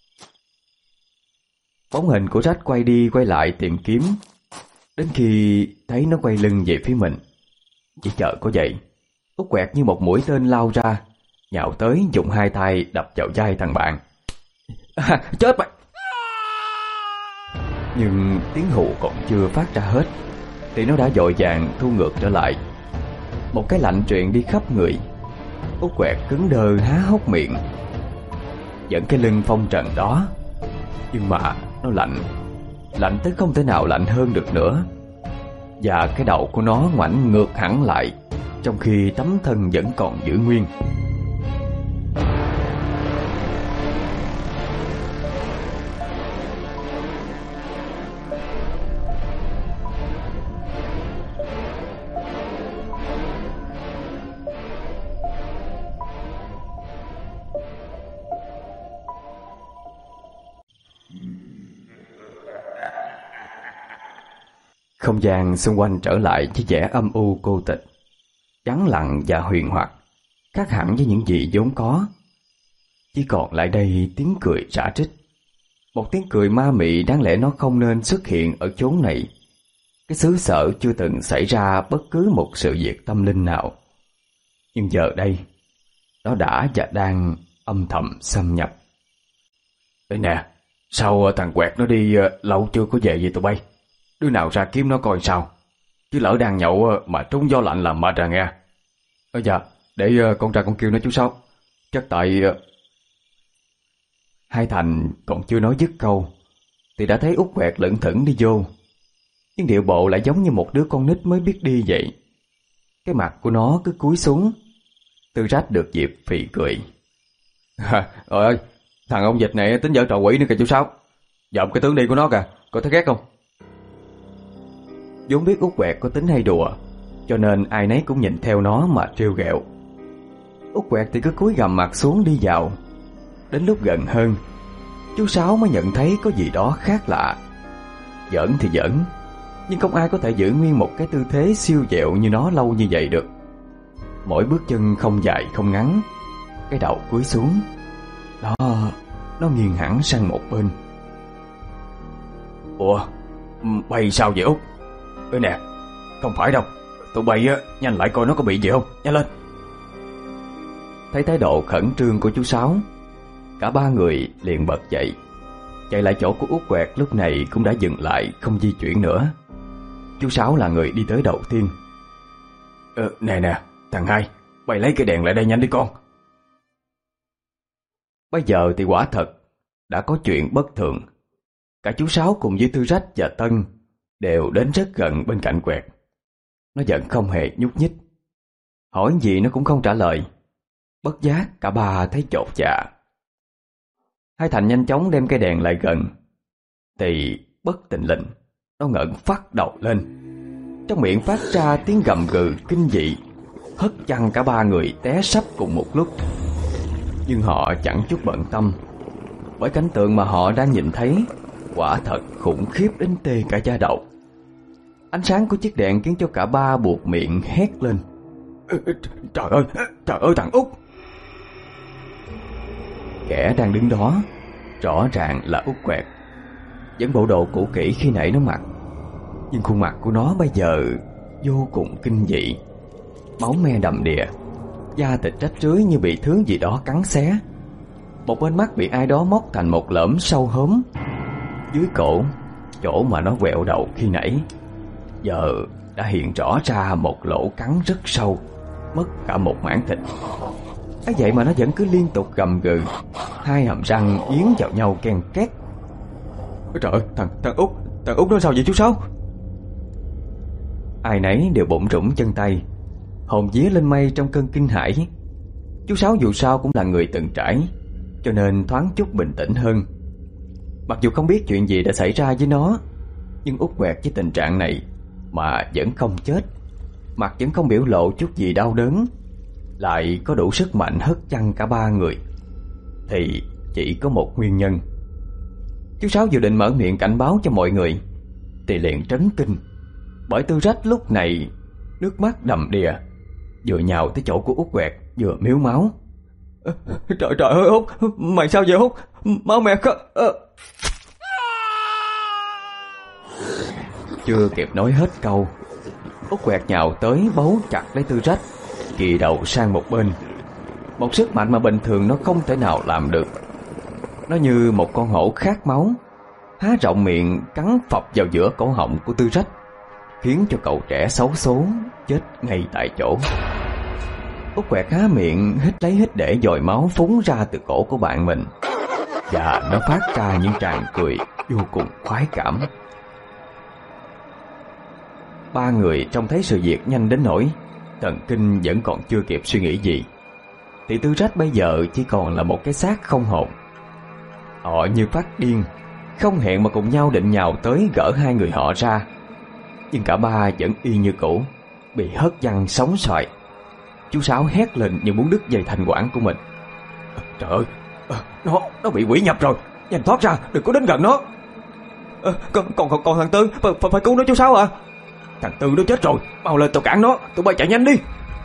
Bóng hình của Trách quay đi quay lại tìm kiếm, đến khi thấy nó quay lưng về phía mình. Chỉ chờ có vậy, Út Quẹt như một mũi tên lao ra, nhào tới dùng hai tay đập vào vai thằng bạn. À, chết mày! Nhưng tiếng hù còn chưa phát ra hết thì nó đã vội vàng thu ngược trở lại. Một cái lạnh truyền đi khắp người. Út Quẹt cứng đơ há hốc miệng. Vẫn cái lưng phong trần đó, nhưng mà nó lạnh, lạnh tới không thể nào lạnh hơn được nữa. Và cái đầu của nó ngoảnh ngược hẳn lại, trong khi tấm thân vẫn còn giữ nguyên. Không gian xung quanh trở lại với vẻ âm u cô tịch, vắng lặng và huyền hoặc, khác hẳn với những gì vốn có. Chỉ còn lại đây tiếng cười rã rích, một tiếng cười ma mị đáng lẽ nó không nên xuất hiện ở chốn này. Cái xứ sở chưa từng xảy ra bất cứ một sự việc tâm linh nào, nhưng giờ đây nó đã và đang âm thầm xâm nhập. Đây nè, sao thằng quẹt nó đi lâu chưa có về vậy tụi bay? Đứa nào ra kiếm nó coi sao, chứ lỡ đang nhậu mà trúng gió lạnh làm mệt à nghe. Ơ dạ, để con ra con kêu nó chú Sáu. Chắc tại... Hai Thành còn chưa nói dứt câu thì đã thấy Út Quẹt lững thững đi vô, nhưng điệu bộ lại giống như một đứa con nít mới biết đi vậy. Cái mặt của nó cứ cúi xuống. Tư Rách được dịp phì cười. À, trời ơi, thằng ông dịch này tính giở trò quỷ nữa kìa chú Sáu. Dậm cái tướng đi của nó kìa, có thấy ghét không? vốn biết Út Quẹt có tính hay đùa, cho nên ai nấy cũng nhìn theo nó mà trêu ghẹo. Út Quẹt thì cứ cúi gằm mặt xuống đi vào. Đến lúc gần hơn, chú Sáu mới nhận thấy có gì đó khác lạ. Giỡn thì giỡn, nhưng không ai có thể giữ nguyên một cái tư thế siêu dẹo như nó lâu như vậy được. Mỗi bước chân không dài không ngắn, cái đầu cúi xuống, Nó Nó nghiêng hẳn sang một bên. Ủa, bay sao vậy Út? Ê nè, không phải đâu, tụi bay á, nhanh lại coi nó có bị gì không, nhanh lên. Thấy thái độ khẩn trương của chú Sáu, cả ba người liền bật dậy, chạy lại chỗ của Út Quẹt. Lúc này cũng đã dừng lại, không di chuyển nữa. Chú Sáu là người đi tới đầu tiên. Ờ, nè nè, thằng Hai, bay lấy cái đèn lại đây nhanh đi con. Bây giờ thì quả thật đã có chuyện bất thường. Cả chú Sáu cùng với Tư Rách và Tân đều đến rất gần bên cạnh Quẹt. Nó vẫn không hề nhúc nhích, hỏi gì nó cũng không trả lời. Bất giác cả ba thấy chột dạ. Hai Thành nhanh chóng đem cây đèn lại gần, thì bất tình lình nó ngẩng phát đầu lên, trong miệng phát ra tiếng gầm gừ kinh dị, hất văng cả ba người té sấp cùng một lúc. Nhưng họ chẳng chút bận tâm, bởi cảnh tượng mà họ đang nhìn thấy quả thật khủng khiếp đến tê cả da đầu. Ánh sáng của chiếc đèn khiến cho cả ba buột miệng hét lên. Trời ơi, trời ơi thằng Út! Kẻ đang đứng đó rõ ràng là Út Quẹt, vẫn bộ đồ cũ kỹ khi nãy nó mặc, nhưng khuôn mặt của nó bây giờ vô cùng kinh dị. Máu me đầm đìa, da thịt rách rưới như bị thứ gì đó cắn xé. Một bên mắt bị ai đó móc thành một lõm sâu hóm. Dưới cổ, chỗ mà nó quẹo đầu khi nãy, giờ đã hiện rõ ra một lỗ cắn rất sâu, mất cả một mảng thịt. Ấy vậy mà nó vẫn cứ liên tục gầm gừ, hai hàm răng yến vào nhau ken két. Trời ơi, thằng, thằng Út, thằng Út nó sao vậy chú Sáu? Ai nấy đều bủn rủn chân tay, hồn vía lên mây trong cơn kinh hãi. Chú Sáu dù sao cũng là người từng trải, cho nên thoáng chút bình tĩnh hơn. Mặc dù không biết chuyện gì đã xảy ra với nó, nhưng Út Quẹt với tình trạng này mà vẫn không chết, mặt vẫn không biểu lộ chút gì đau đớn, lại có đủ sức mạnh hất văng cả ba người, thì chỉ có một nguyên nhân. Chú Sáu vừa định mở miệng cảnh báo cho mọi người thì liền trấn kinh, bởi Tư Rách lúc này nước mắt đầm đìa, vừa nhào tới chỗ của Út Quẹt vừa miếu máu. Trời trời ơi Út, mày sao vậy Út? Máu mẹ khóc. Chưa kịp nói hết câu, Út Quẹt nhào tới bấu chặt lấy Tư Rách, kỳ đầu sang một bên. Một sức mạnh mà bình thường nó không thể nào làm được. Nó như một con hổ khát máu, há rộng miệng cắn phập vào giữa cổ họng của Tư Rách, khiến cho cậu trẻ xấu số chết ngay tại chỗ. Út Quẹt há miệng hít lấy hít để dòi máu phúng ra từ cổ của bạn mình, và nó phát ra những tràng cười vô cùng khoái cảm. Ba người trông thấy sự việc nhanh đến nỗi thần kinh vẫn còn chưa kịp suy nghĩ gì, thì Tư Rách bây giờ chỉ còn là một cái xác không hồn. Họ như phát điên, không hẹn mà cùng nhau định nhào tới gỡ hai người họ ra, nhưng cả ba vẫn y như cũ, bị hất văng sóng xoài. Chú Sáu hét lên như muốn đứt dây thanh quản của mình. Trời ơi, nó nó bị quỷ nhập rồi, nhanh thoát ra, đừng có đến gần nó. À, còn còn còn thằng Tư, phải, phải cứu nó chú Sáu à? Thằng Tư nó chết rồi, mau lên tao cản nó, tụi bay chạy nhanh đi.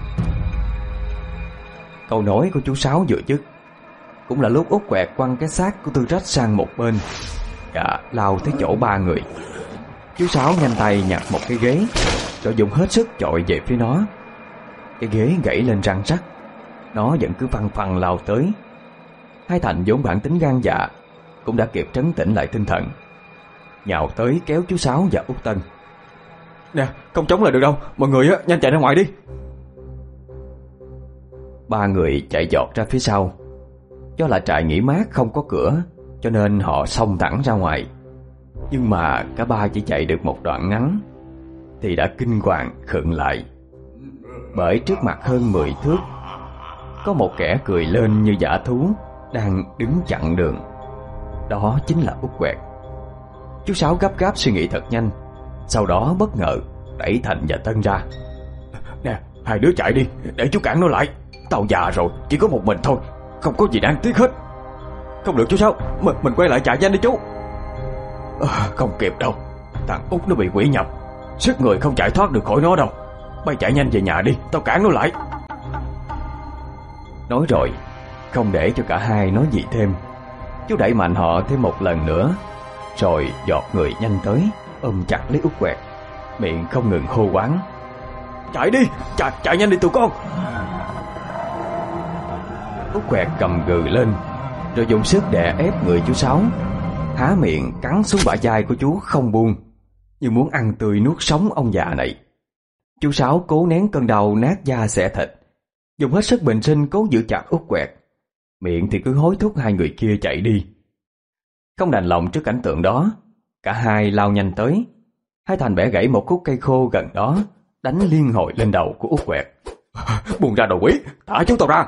Câu nói của chú Sáu vừa dứt, cũng là lúc Út Quẹt quăng cái xác của Tư Rách sang một bên và lao tới chỗ ba người. Chú Sáu nhanh tay nhặt một cái ghế rồi dùng hết sức chọi về phía nó. Cái ghế gãy lên răng rắc, nó vẫn cứ phăng phăng lao tới. Hai Thành vốn bản tính gan dạ cũng đã kịp trấn tĩnh lại tinh thần, nhào tới kéo chú Sáu và Út Tân. Nè, không chống lại được đâu, mọi người á, nhanh chạy ra ngoài đi. Ba người chạy giọt ra phía sau. Do là trại nghỉ mát không có cửa, cho nên họ xông thẳng ra ngoài. Nhưng mà cả ba chỉ chạy được một đoạn ngắn thì đã kinh hoàng khựng lại. Bởi trước mặt hơn mười thước có một kẻ cười lên như dã thú đang đứng chặn đường. Đó chính là Út Quẹt. Chú Sáu gấp gáp suy nghĩ thật nhanh, sau đó bất ngờ đẩy Thành và Tân ra. Nè, hai đứa chạy đi, để chú cản nó lại. Tao già rồi, chỉ có một mình thôi, không có gì đáng tiếc hết. Không được chú Sáu, mình, mình quay lại chạy nhanh đi chú. À, không kịp đâu, thằng Út nó bị quỷ nhập, sức người không chạy thoát được khỏi nó đâu. Bay chạy nhanh về nhà đi, tao cản nó lại. Nói rồi, không để cho cả hai nói gì thêm, chú đẩy mạnh họ thêm một lần nữa, rồi giọt người nhanh tới ôm chặt lấy Út Quẹt, miệng không ngừng hô hoán. Chạy đi, chạy, chạy nhanh đi tụi con. Út Quẹt cầm gừ lên, rồi dùng sức đè ép người chú Sáu, há miệng cắn xuống bả vai của chú không buông, như muốn ăn tươi nuốt sống ông già này. Chú Sáu cố nén cơn đau nát da xẻ thịt, dùng hết sức bình sinh cố giữ chặt Út Quẹt, miệng thì cứ hối thúc hai người kia chạy đi. Không đành lòng trước cảnh tượng đó, cả hai lao nhanh tới. Hai Thành bẻ gãy một khúc cây khô gần đó, đánh liên hồi lên đầu của Út Quẹt. Buông ra đồ quỷ, thả chúng tao ra.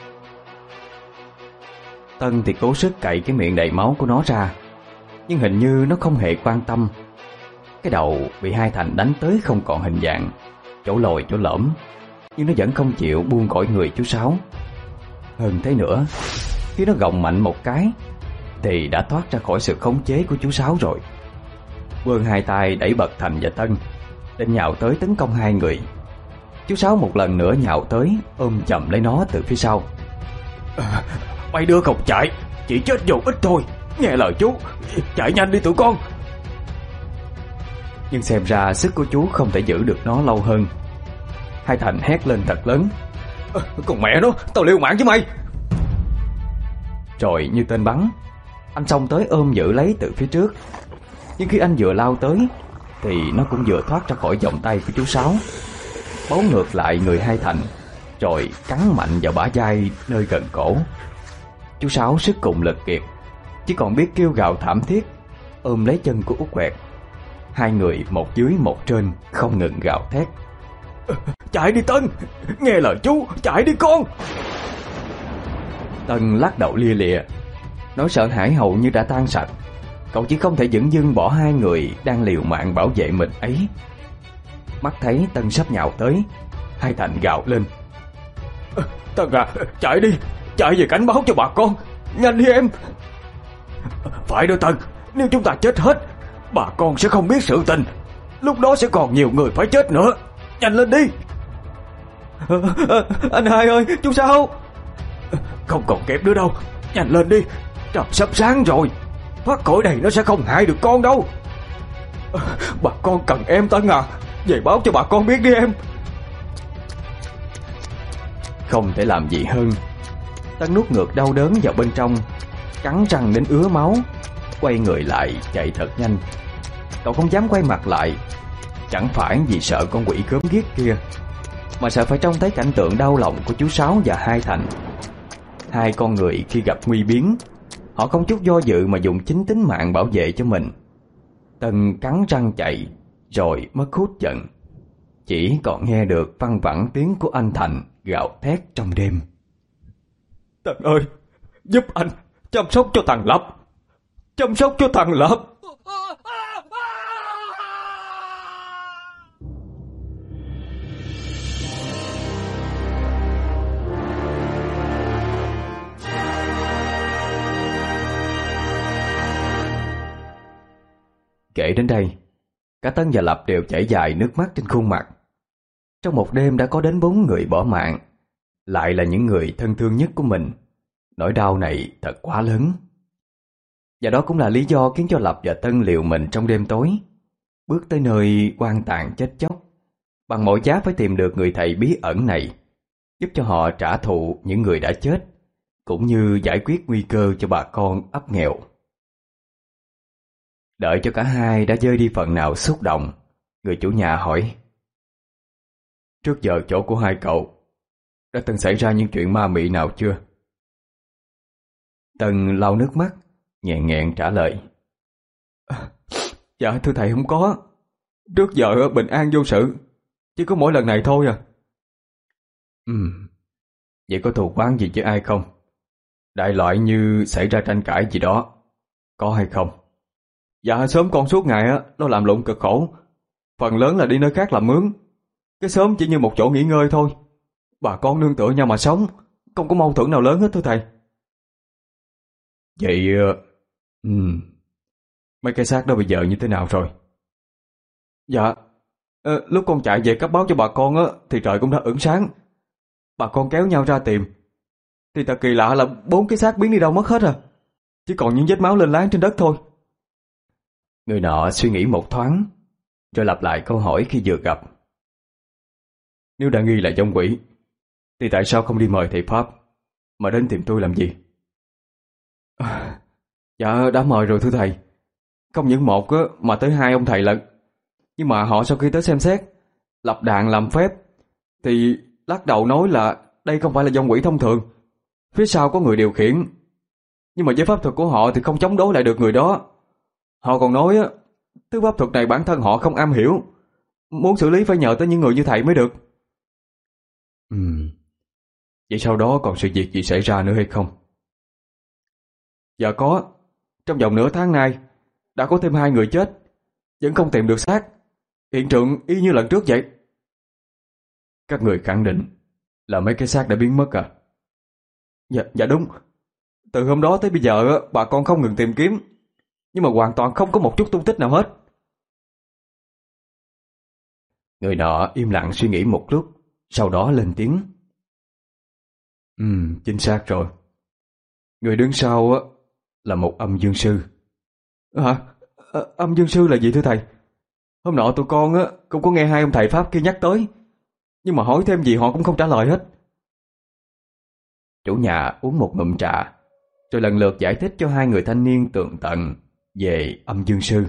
Tân thì cố sức cạy cái miệng đầy máu của nó ra, nhưng hình như nó không hề quan tâm. Cái đầu bị hai Thành đánh tới không còn hình dạng, chỗ lồi chỗ lõm, nhưng nó vẫn không chịu buông khỏi người chú Sáu. Hơn thế nữa, khi nó gồng mạnh một cái thì đã thoát ra khỏi sự khống chế của chú Sáu rồi. Vươn hai tay đẩy bật Thành và Tân, định nhào tới tấn công hai người. Chú Sáu một lần nữa nhào tới ôm chầm lấy nó từ phía sau. À, mấy đứa không chạy, chỉ chết dù ít thôi, nghe lời chú, chạy nhanh đi tụi con. Nhưng xem ra sức của chú không thể giữ được nó lâu hơn. Hai Thành hét lên thật lớn. À, còn mẹ nó, tao liều mạng với mày. Rồi như tên bắn, anh xông tới ôm giữ lấy từ phía trước. Nhưng khi anh vừa lao tới thì nó cũng vừa thoát ra khỏi vòng tay của chú Sáu, bấu ngược lại người hai Thành, rồi cắn mạnh vào bả vai nơi gần cổ. Chú Sáu sức cùng lực kiệt, chỉ còn biết kêu gào thảm thiết, ôm lấy chân của Út Quẹt. Hai người một dưới một trên không ngừng gào thét. Chạy đi Tân, nghe lời chú, chạy đi con. Tân lắc đầu lia lịa, nỗi sợ hãi hầu như đã tan sạch. Cậu chỉ không thể dửng dưng bỏ hai người đang liều mạng bảo vệ mình ấy. Mắt thấy Tân sắp nhào tới, hai Thành gào lên. Tân à, chạy đi, chạy về cảnh báo cho bà con, nhanh đi em. Phải đó Tân, nếu chúng ta chết hết, bà con sẽ không biết sự tình, lúc đó sẽ còn nhiều người phải chết nữa. Nhanh lên đi. À, à, anh hai ơi, chú Sáu. Không còn kịp nữa đâu, nhanh lên đi, trời sắp sáng rồi, thoát khỏi đây nó sẽ không hại được con đâu. À, bà con cần em Tân à, về báo cho bà con biết đi em. Không thể làm gì hơn. Tân nuốt ngược đau đớn vào bên trong, cắn răng đến ứa máu, quay người lại chạy thật nhanh. Cậu không dám quay mặt lại, chẳng phải vì sợ con quỷ gớm ghiếc kia, mà sợ phải trông thấy cảnh tượng đau lòng của chú Sáu và hai Thành. Hai con người khi gặp nguy biến, họ không chút do dự mà dùng chính tính mạng bảo vệ cho mình. Tân cắn răng chạy, rồi mất hút giận, chỉ còn nghe được văng vẳng tiếng của anh Thành gào thét trong đêm. Tân ơi, giúp anh chăm sóc cho thằng Lập, chăm sóc cho thằng Lập. Kể đến đây, Cả Tân và Lập đều chảy dài nước mắt trên khuôn mặt. Trong một đêm đã có đến bốn người bỏ mạng, lại là những người thân thương nhất của mình. Nỗi đau này thật quá lớn. Và đó cũng là lý do khiến cho Lập và Tân liều mình trong đêm tối, bước tới nơi quan tàn chết chóc, bằng mọi giá phải tìm được người thầy bí ẩn này, giúp cho họ trả thù những người đã chết, cũng như giải quyết nguy cơ cho bà con ấp nghèo. Đợi cho cả hai đã vơi đi phần nào xúc động, người chủ nhà hỏi: "Trước giờ chỗ của hai cậu đã từng xảy ra những chuyện ma mị nào chưa?" Tân lau nước mắt, nghẹn nghẹn trả lời: à, Dạ thưa thầy, không có. Trước giờ bình an vô sự, chỉ có mỗi lần này thôi à. Ừ, vậy có thù oán gì với ai không? Đại loại như xảy ra tranh cãi gì đó, có hay không? Dạ sớm con suốt ngày á, nó làm lụng cực khổ, phần lớn là đi nơi khác làm mướn. Cái xóm chỉ như một chỗ nghỉ ngơi thôi, bà con nương tựa nhau mà sống, không có mâu thuẫn nào lớn hết thưa thầy. Vậy ừ, mấy cái xác đó bây giờ như thế nào rồi? Dạ ờ, lúc con chạy về cấp báo cho bà con á, thì trời cũng đã ửng sáng. Bà con kéo nhau ra tìm, thì thật kỳ lạ là bốn cái xác biến đi đâu mất hết à, chỉ còn những vết máu lên láng trên đất thôi. Người nọ suy nghĩ một thoáng, rồi lặp lại câu hỏi khi vừa gặp: "Nếu đã nghi là vong quỷ, thì tại sao không đi mời thầy Pháp, mà đến tìm tôi làm gì?" À, dạ đã mời rồi thưa thầy. Không những một á, mà tới hai ông thầy lận. Nhưng mà họ sau khi tới xem xét, lập đàn làm phép, thì lắc đầu nói là đây không phải là vong quỷ thông thường, phía sau có người điều khiển. Nhưng mà với pháp thuật của họ thì không chống đối lại được người đó. Họ còn nói á, thứ pháp thuật này bản thân họ không am hiểu, muốn xử lý phải nhờ tới những người như thầy mới được. Ừ. Vậy sau đó còn sự việc gì xảy ra nữa hay không? Dạ có. Trong vòng nửa tháng nay đã có thêm hai người chết, vẫn không tìm được xác. Hiện trường y như lần trước vậy. Các người khẳng định là mấy cái xác đã biến mất à? Dạ, dạ đúng. Từ hôm đó tới bây giờ bà con không ngừng tìm kiếm, nhưng mà hoàn toàn không có một chút tung tích nào hết. Người nọ im lặng suy nghĩ một lúc, sau đó lên tiếng: Ừ, chính xác rồi. Người đứng sau á là một âm dương sư. Hả? À, âm dương sư là gì thưa thầy? Hôm nọ tụi con á cũng có nghe hai ông thầy Pháp kia nhắc tới, nhưng mà hỏi thêm gì họ cũng không trả lời hết. Chủ nhà uống một ngụm trà, rồi lần lượt giải thích cho hai người thanh niên tường tận về âm dương sư.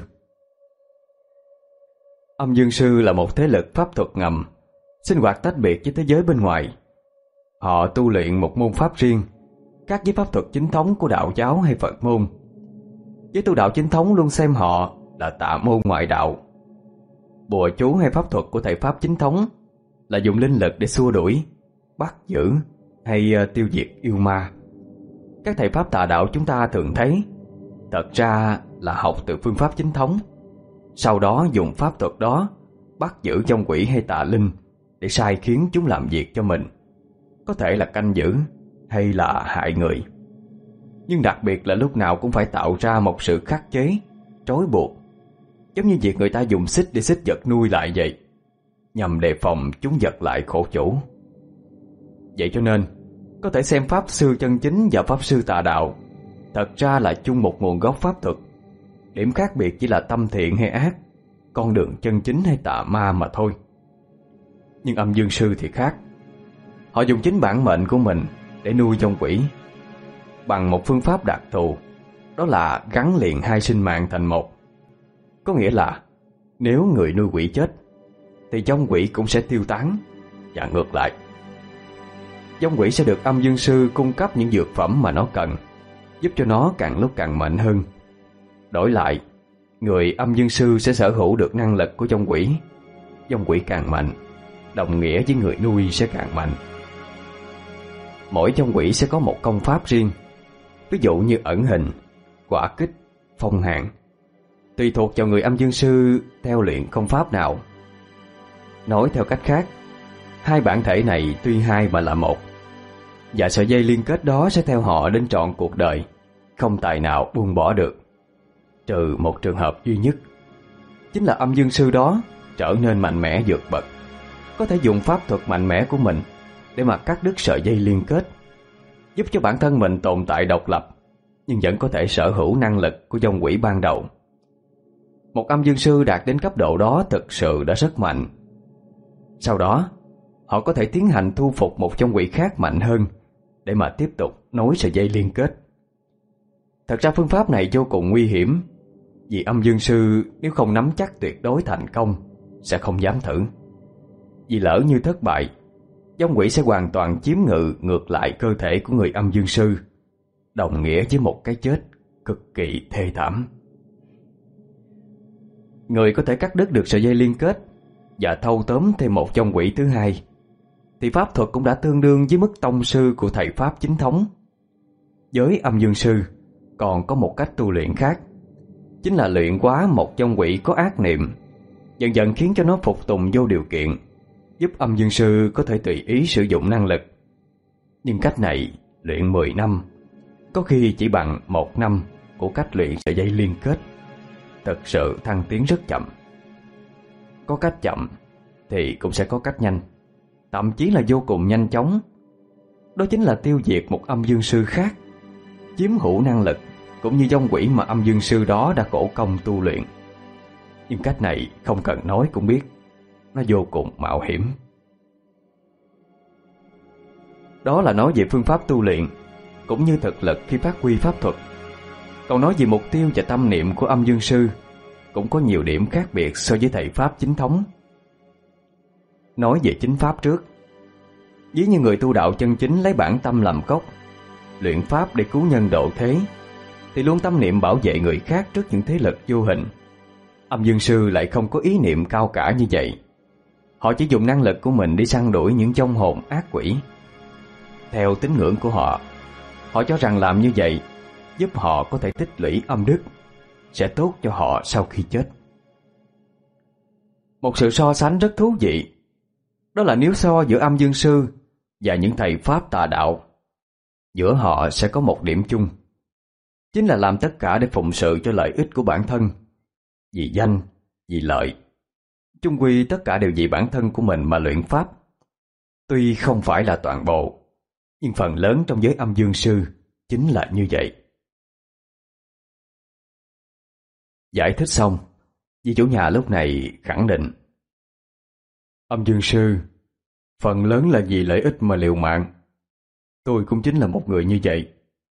Âm dương sư là một thế lực pháp thuật ngầm, sinh hoạt tách biệt với thế giới bên ngoài. Họ tu luyện một môn pháp riêng, khác với pháp thuật chính thống của đạo giáo hay Phật môn. Giới tu đạo chính thống luôn xem họ là tà môn ngoại đạo. Bùa chú hay pháp thuật của thầy Pháp chính thống là dùng linh lực để xua đuổi, bắt giữ hay tiêu diệt yêu ma. Các thầy Pháp tà đạo chúng ta thường thấy thật ra là học từ phương pháp chính thống, sau đó dùng pháp thuật đó bắt giữ vong quỷ hay tà linh để sai khiến chúng làm việc cho mình, có thể là canh giữ hay là hại người. Nhưng đặc biệt là lúc nào cũng phải tạo ra một sự khắc chế, trói buộc, giống như việc người ta dùng xích để xích vật nuôi lại vậy, nhằm đề phòng chúng giật lại khổ chủ. Vậy cho nên có thể xem pháp sư chân chính và pháp sư tà đạo thật ra là chung một nguồn gốc pháp thuật. Điểm khác biệt chỉ là tâm thiện hay ác, con đường chân chính hay tà ma mà thôi. Nhưng âm dương sư thì khác. Họ dùng chính bản mệnh của mình để nuôi vong quỷ bằng một phương pháp đặc thù, đó là gắn liền hai sinh mạng thành một. Có nghĩa là nếu người nuôi quỷ chết thì vong quỷ cũng sẽ tiêu tán, và ngược lại. Vong quỷ sẽ được âm dương sư cung cấp những dược phẩm mà nó cần, giúp cho nó càng lúc càng mạnh hơn. Đổi lại, người âm dương sư sẽ sở hữu được năng lực của vong quỷ. Vong quỷ càng mạnh, đồng nghĩa với người nuôi sẽ càng mạnh. Mỗi vong quỷ sẽ có một công pháp riêng, ví dụ như ẩn hình, quả kích, phong hạn, tùy thuộc vào người âm dương sư theo luyện công pháp nào. Nói theo cách khác, hai bản thể này tuy hai mà là một, và sợi dây liên kết đó sẽ theo họ đến trọn cuộc đời, không tài nào buông bỏ được, trừ một trường hợp duy nhất. chính là âm dương sư đó trở nên mạnh mẽ vượt bậc, có thể dùng pháp thuật mạnh mẽ của mình để mà cắt đứt sợi dây liên kết, giúp cho bản thân mình tồn tại độc lập nhưng vẫn có thể sở hữu năng lực của vong quỷ ban đầu. Một âm dương sư đạt đến cấp độ đó thực sự đã rất mạnh. Sau đó, họ có thể tiến hành thu phục một vong quỷ khác mạnh hơn để mà tiếp tục nối sợi dây liên kết. Thật ra phương pháp này vô cùng nguy hiểm, vì âm dương sư nếu không nắm chắc tuyệt đối thành công sẽ không dám thử. Vì lỡ như thất bại, vong quỷ sẽ hoàn toàn chiếm ngự ngược lại cơ thể của người âm dương sư, đồng nghĩa với một cái chết cực kỳ thê thảm. Người có thể cắt đứt được sợi dây liên kết và thâu tóm thêm một vong quỷ thứ hai thì pháp thuật cũng đã tương đương với mức tông sư của thầy pháp chính thống. Với âm dương sư còn có một cách tu luyện khác, chính là luyện hóa một vong quỷ có ác niệm, dần dần khiến cho nó phục tùng vô điều kiện, giúp âm dương sư có thể tùy ý sử dụng năng lực. Nhưng cách này luyện mười năm, có khi chỉ bằng một năm của cách luyện sợi dây liên kết, thực sự thăng tiến rất chậm. Có cách chậm thì cũng sẽ có cách nhanh, thậm chí là vô cùng nhanh chóng. Đó chính là tiêu diệt một âm dương sư khác, chiếm hữu năng lực cũng như vong quỷ mà âm dương sư đó đã khổ công tu luyện. Nhưng cách này không cần nói cũng biết, nó vô cùng mạo hiểm. Đó là nói về phương pháp tu luyện cũng như thực lực khi phát huy pháp thuật. Còn nói về mục tiêu và tâm niệm của âm dương sư cũng có nhiều điểm khác biệt so với thầy pháp chính thống. Nói về chính pháp trước, ví như người tu đạo chân chính lấy bản tâm làm gốc, luyện pháp để cứu nhân độ thế, thì luôn tâm niệm bảo vệ người khác trước những thế lực vô hình. Âm dương sư lại không có ý niệm cao cả như vậy. Họ chỉ dùng năng lực của mình đi săn đuổi những vong hồn ác quỷ. Theo tín ngưỡng của họ, họ cho rằng làm như vậy giúp họ có thể tích lũy âm đức, sẽ tốt cho họ sau khi chết. Một sự so sánh rất thú vị, đó là nếu so giữa âm dương sư và những thầy pháp tà đạo, giữa họ sẽ có một điểm chung, chính là làm tất cả để phụng sự cho lợi ích của bản thân, vì danh, vì lợi. Chung quy tất cả đều vì bản thân của mình mà luyện pháp. Tuy không phải là toàn bộ, nhưng phần lớn trong giới âm dương sư chính là như vậy. Giải thích xong, vị chủ nhà lúc này khẳng định: âm dương sư phần lớn là vì lợi ích mà liều mạng. Tôi cũng chính là một người như vậy.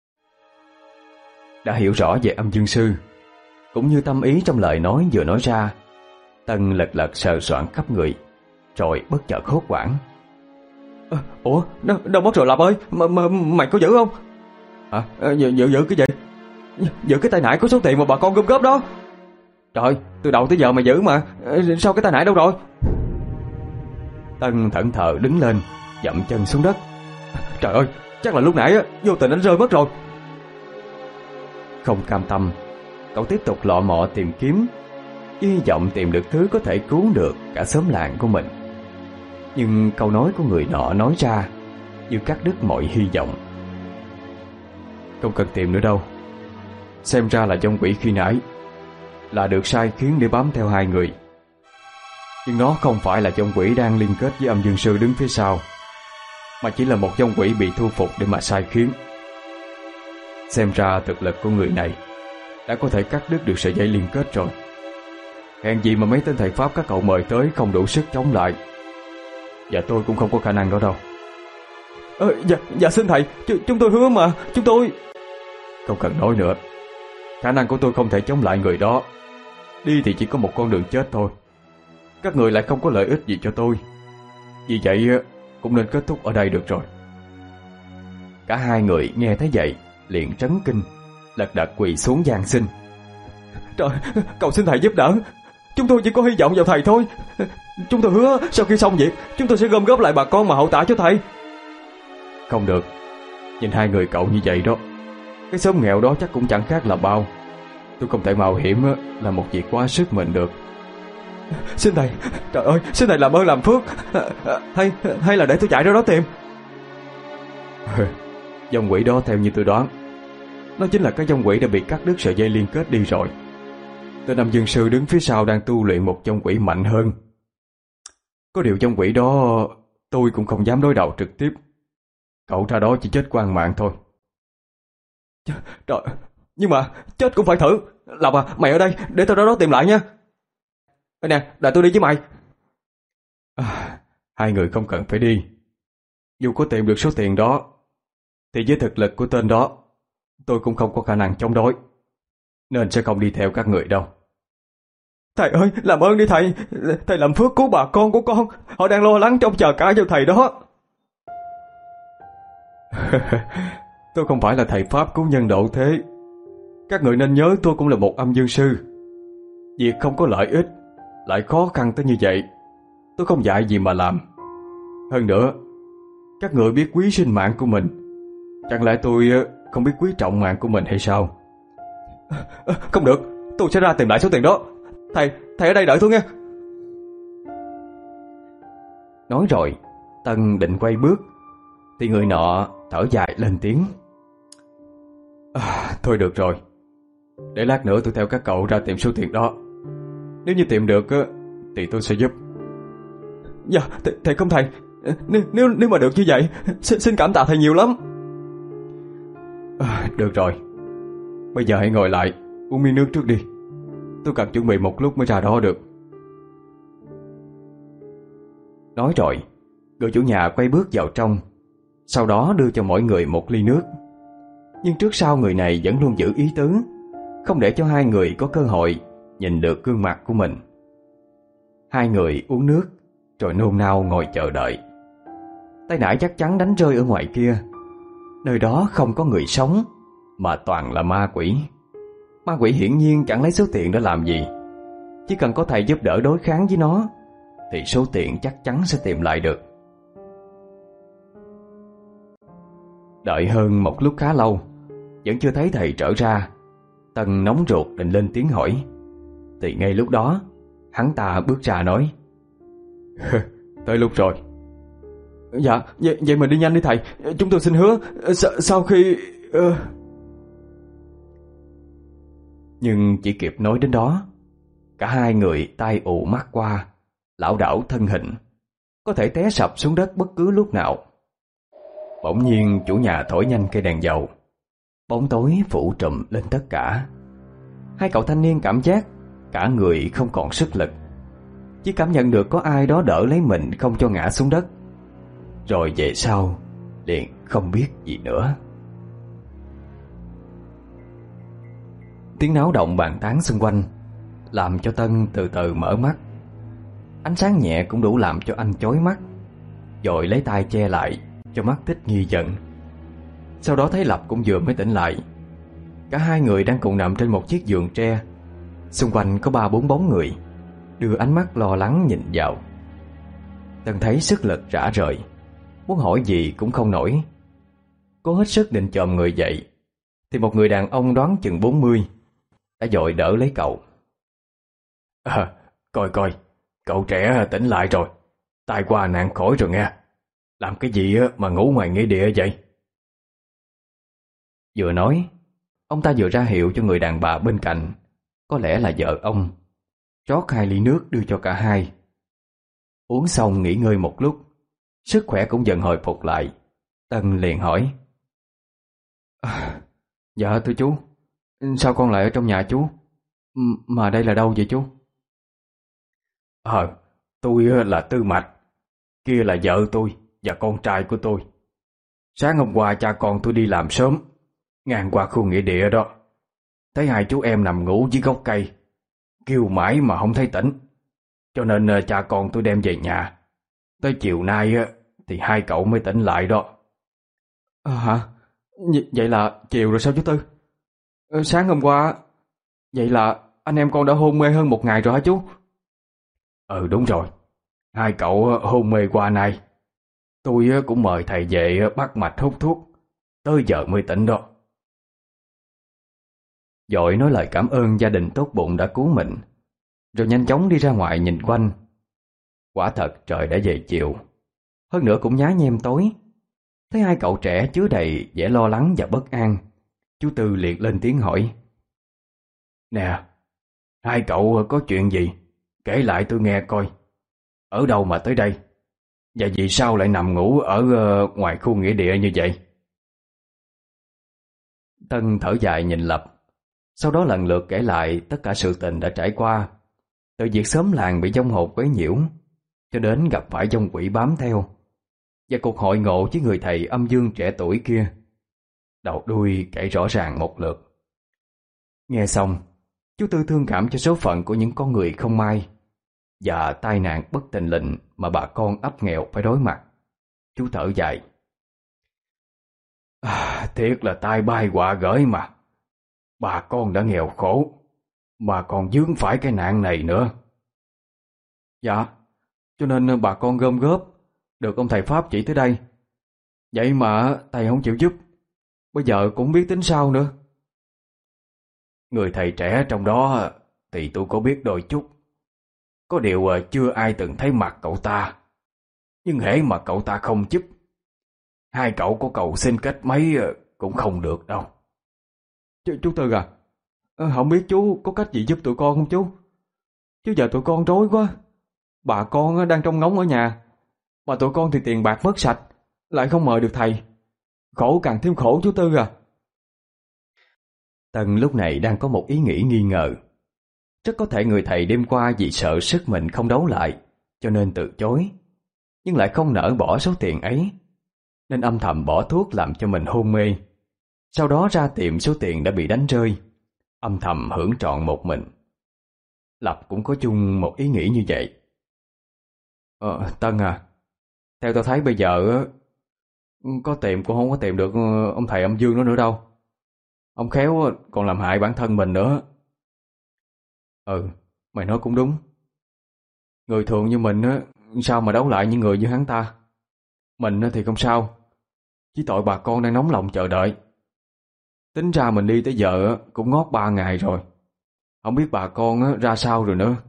Đã hiểu rõ về âm dương sư cũng như tâm ý trong lời nói vừa nói ra, Tân lật lật sờ soạn khắp người, rồi bất chợt hốt hoảng: à, Ủa, đâu, đâu mất rồi Lập ơi, M -m mày có giữ không? Hả? À, giữ, giữ, giữ cái gì? Giữ cái tay nải có số tiền mà bà con gom góp đó. Trời, từ đầu tới giờ mày giữ mà, sao cái tay nải đâu rồi? Tân thẫn thờ đứng lên, dậm chân xuống đất. Trời ơi, chắc là lúc nãy vô tình anh rơi mất rồi. Không cam tâm, cậu tiếp tục lọ mọ tìm kiếm, hy vọng tìm được thứ có thể cứu được cả xóm làng của mình. Nhưng câu nói của người nọ nói ra như cắt đứt mọi hy vọng. Không cần tìm nữa đâu. Xem ra là vong quỷ khi nãy là được sai khiến để bám theo hai người. Nhưng nó không phải là vong quỷ đang liên kết với âm dương sư đứng phía sau, mà chỉ là một vong quỷ bị thu phục để mà sai khiến. Xem ra thực lực của người này đã có thể cắt đứt được sợi dây liên kết rồi. Hèn gì mà mấy tên thầy pháp các cậu mời tới không đủ sức chống lại. Và tôi cũng không có khả năng đó đâu. Ờ, dạ, dạ xin thầy, ch chúng tôi hứa mà, chúng tôi... Không cần nói nữa. Khả năng của tôi không thể chống lại người đó. Đi thì chỉ có một con đường chết thôi. Các người lại không có lợi ích gì cho tôi. Vì vậy cũng nên kết thúc ở đây được rồi. Cả hai người nghe thấy vậy liền trấn kinh, lật đật quỳ xuống van xin: Trời, cầu xin thầy giúp đỡ. Chúng tôi chỉ có hy vọng vào thầy thôi. Chúng tôi hứa sau khi xong việc, chúng tôi sẽ gom góp lại bà con mà hậu tạ cho thầy. Không được. Nhìn hai người cậu như vậy đó, cái xóm nghèo đó chắc cũng chẳng khác là bao. Tôi không thể mạo hiểm là một việc quá sức mình được. Xin thầy, trời ơi, xin thầy làm ơn làm phước. Hay hay là để tôi chạy ra đó tìm. Vong quỷ đó theo như tôi đoán, nó chính là cái vong quỷ đã bị cắt đứt sợi dây liên kết đi rồi. Tên âm dương sư đứng phía sau đang tu luyện một trong quỷ mạnh hơn. Có điều trong quỷ đó tôi cũng không dám đối đầu trực tiếp. Cậu ra đó chỉ chết quan mạng thôi. Trời, nhưng mà chết cũng phải thử. Lộc à, mày ở đây để tao ra đó tìm lại nha. Ê nè, đợi tôi đi với mày. À, hai người không cần phải đi. Dù có tìm được số tiền đó thì với thực lực của tên đó, tôi cũng không có khả năng chống đối, nên sẽ không đi theo các người đâu. Thầy ơi, làm ơn đi thầy. Thầy làm phước cứu bà con của con. Họ đang lo lắng trông chờ cả vào thầy đó. Tôi không phải là thầy pháp cứu nhân độ thế. Các người nên nhớ tôi cũng là một âm dương sư. Việc không có lợi ích lại khó khăn tới như vậy, tôi không dạy gì mà làm. Hơn nữa, các người biết quý sinh mạng của mình, chẳng lẽ tôi không biết quý trọng mạng của mình hay sao? Không được, tôi sẽ ra tìm lại số tiền đó. Thầy, thầy ở đây đợi tôi nghe. Nói rồi, Tân định quay bước thì người nọ thở dài lên tiếng. À, thôi được rồi, để lát nữa tôi theo các cậu ra tìm số tiền đó. Nếu như tìm được thì tôi sẽ giúp. Dạ, th thầy không thầy. Nếu, nếu, nếu mà được như vậy, xin, xin cảm tạ thầy nhiều lắm. À, được rồi, bây giờ hãy ngồi lại uống miếng nước trước đi. Tôi cần chuẩn bị một lúc mới ra đó được. Nói rồi, người chủ nhà quay bước vào trong, sau đó đưa cho mỗi người một ly nước. Nhưng trước sau người này vẫn luôn giữ ý tứ, không để cho hai người có cơ hội nhìn được gương mặt của mình. Hai người uống nước rồi nôn nao ngồi chờ đợi. Tay nải chắc chắn đánh rơi ở ngoài kia. Nơi đó không có người sống, mà toàn là ma quỷ. Ma quỷ hiển nhiên chẳng lấy số tiền để làm gì. Chỉ cần có thầy giúp đỡ đối kháng với nó thì số tiền chắc chắn sẽ tìm lại được. Đợi hơn một lúc khá lâu, vẫn chưa thấy thầy trở ra. Tân nóng ruột định lên tiếng hỏi, thì ngay lúc đó hắn ta bước ra nói: tới lúc rồi. Dạ, vậy, vậy mình đi nhanh đi thầy. Chúng tôi xin hứa sa sau khi... Uh... Nhưng chỉ kịp nói đến đó, cả hai người tai ù mắt qua, lảo đảo thân hình, có thể té sập xuống đất bất cứ lúc nào. Bỗng nhiên chủ nhà thổi nhanh cây đèn dầu, bóng tối phủ trùm lên tất cả. Hai cậu thanh niên cảm giác cả người không còn sức lực, chỉ cảm nhận được có ai đó đỡ lấy mình không cho ngã xuống đất. Rồi về sau liền không biết gì nữa. Tiếng náo động bàn tán xung quanh làm cho Tân từ từ mở mắt. Ánh sáng nhẹ cũng đủ làm cho anh chói mắt, rồi lấy tay che lại cho mắt thích nghi dần. Sau đó thấy Lập cũng vừa mới tỉnh lại. Cả hai người đang cùng nằm trên một chiếc giường tre. Xung quanh có ba bốn bóng người đưa ánh mắt lo lắng nhìn vào. Tân thấy sức lực rã rời, muốn hỏi gì cũng không nổi. Cố hết sức định chồm người dậy thì một người đàn ông đoán chừng bốn mươi đã vội đỡ lấy cậu. À, coi coi, cậu trẻ tỉnh lại rồi, tai qua nạn khỏi rồi nghe. Làm cái gì mà ngủ ngoài nghĩa địa vậy? Vừa nói, ông ta vừa ra hiệu cho người đàn bà bên cạnh, có lẽ là vợ ông, rót hai ly nước đưa cho cả hai. Uống xong nghỉ ngơi một lúc, sức khỏe cũng dần hồi phục lại. Tân liền hỏi: à, dạ thưa chú, sao con lại ở trong nhà chú? M mà đây là đâu vậy chú? Ờ, tôi là Tư Mạch, kia là vợ tôi và con trai của tôi. Sáng hôm qua cha con tôi đi làm sớm, ngang qua khu nghĩa địa đó, thấy hai chú em nằm ngủ dưới gốc cây, kêu mãi mà không thấy tỉnh, cho nên cha con tôi đem về nhà. Tới chiều nay thì hai cậu mới tỉnh lại đó. À, hả? Vậy là chiều rồi sao chú Tư? Sáng hôm qua, vậy là anh em con đã hôn mê hơn một ngày rồi hả chú? Ừ đúng rồi, hai cậu hôn mê qua nay. Tôi cũng mời thầy về bắt mạch hút thuốc, tới giờ mới tỉnh đó. Vội nói lời cảm ơn gia đình tốt bụng đã cứu mình, rồi nhanh chóng đi ra ngoài nhìn quanh. Quả thật trời đã về chiều, hơn nữa cũng nhá nhem tối. Thấy hai cậu trẻ chứa đầy vẻ lo lắng và bất an, chú Tư liền lên tiếng hỏi: Nè, Hai cậu có chuyện gì? Kể lại tôi nghe coi. Ở đâu mà tới đây? Và vì sao lại nằm ngủ ở uh, ngoài khu nghĩa địa như vậy? Tân thở dài nhìn Lập, sau đó lần lượt kể lại tất cả sự tình đã trải qua, từ việc xóm làng bị vong hồn quấy nhiễu cho đến gặp phải vong quỷ bám theo, và cuộc hội ngộ với người thầy âm dương trẻ tuổi kia. Đầu đuôi kể rõ ràng một lượt. Nghe xong, chú Tư thương cảm cho số phận của những con người không may và tai nạn bất tình lình mà bà con ấp nghèo phải đối mặt. Chú thở dài. À, thiệt là tai bay họa gởi mà. Bà con đã nghèo khổ mà còn vướng phải cái nạn này nữa. Dạ, cho nên bà con gom góp được ông thầy Pháp chỉ tới đây. Vậy mà thầy không chịu giúp, bây giờ cũng biết tính sao nữa. Người thầy trẻ trong đó thì tôi có biết đôi chút. Có điều chưa ai từng thấy mặt cậu ta. Nhưng hễ mà cậu ta không giúp, hai cậu có cầu xin cách mấy cũng không được đâu. Ch chú Tư à, không biết chú có cách gì giúp tụi con không chú? Chứ giờ tụi con rối quá. Bà con đang trông ngóng ở nhà, mà tụi con thì tiền bạc mất sạch, lại không mời được thầy. Khổ càng thêm khổ chú Tư à. Tân lúc này đang có một ý nghĩ nghi ngờ. Rất có thể người thầy đêm qua vì sợ sức mình không đấu lại cho nên từ chối, nhưng lại không nỡ bỏ số tiền ấy, nên âm thầm bỏ thuốc làm cho mình hôn mê, sau đó ra tiệm số tiền đã bị đánh rơi, âm thầm hưởng trọn một mình. Lập cũng có chung một ý nghĩ như vậy. Ờ, Tân à, theo tao thấy bây giờ có tìm cũng không có tìm được ông thầy âm dương đó nữa đâu. Ông khéo còn làm hại bản thân mình nữa. Ừ, mày nói cũng đúng. Người thường như mình á, sao mà đấu lại những người như hắn ta. Mình thì không sao, chỉ tội bà con đang nóng lòng chờ đợi. Tính ra mình đi tới giờ cũng ngót ba ngày rồi, không biết bà con ra sao rồi nữa.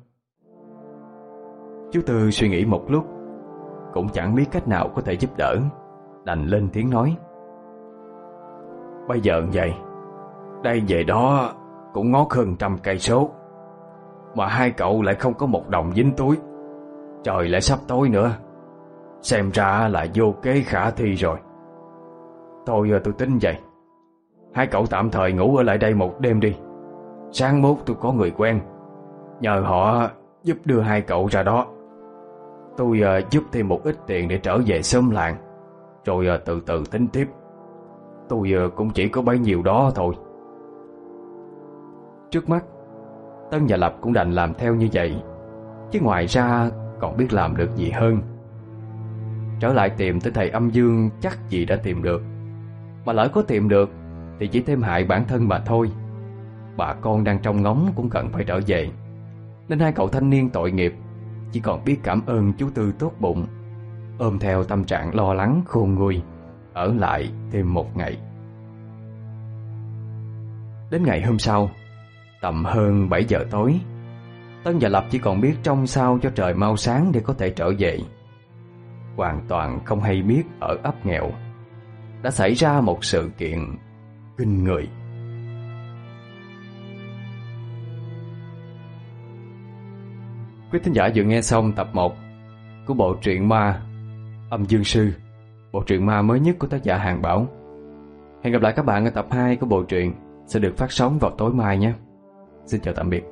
Chú Tư suy nghĩ một lúc, cũng chẳng biết cách nào có thể giúp đỡ, đành lên tiếng nói. Bây giờ vậy, đây về đó cũng ngót hơn trăm cây số, mà hai cậu lại không có một đồng dính túi. Trời lại sắp tối nữa, xem ra là vô kế khả thi rồi. Thôi tôi tính vậy, hai cậu tạm thời ngủ ở lại đây một đêm đi. Sáng mốt tôi có người quen, nhờ họ giúp đưa hai cậu ra đó. Tôi uh, giúp thêm một ít tiền để trở về xóm làng, rồi uh, từ từ tính tiếp. Tôi uh, cũng chỉ có bấy nhiêu đó thôi. Trước mắt, Tân và Lập cũng đành làm theo như vậy, chứ ngoài ra còn biết làm được gì hơn. Trở lại tìm tới thầy âm dương chắc gì đã tìm được, mà lỡ có tìm được thì chỉ thêm hại bản thân mà thôi. Bà con đang trông ngóng cũng cần phải trở về, nên hai cậu thanh niên tội nghiệp chỉ còn biết cảm ơn chú Tư tốt bụng, ôm theo tâm trạng lo lắng khôn nguôi, ở lại thêm một ngày. Đến ngày hôm sau, tầm hơn bảy giờ tối, Tân và Lập chỉ còn biết trông sao cho trời mau sáng để có thể trở về. Hoàn toàn không hay biết ở ấp nghèo đã xảy ra một sự kiện kinh người. Quý thính giả vừa nghe xong tập một của bộ truyện ma Âm Dương Sư, bộ truyện ma mới nhất của tác giả Hàng Bảo. Hẹn gặp lại các bạn ở tập hai của bộ truyện sẽ được phát sóng vào tối mai nhé. Xin chào tạm biệt.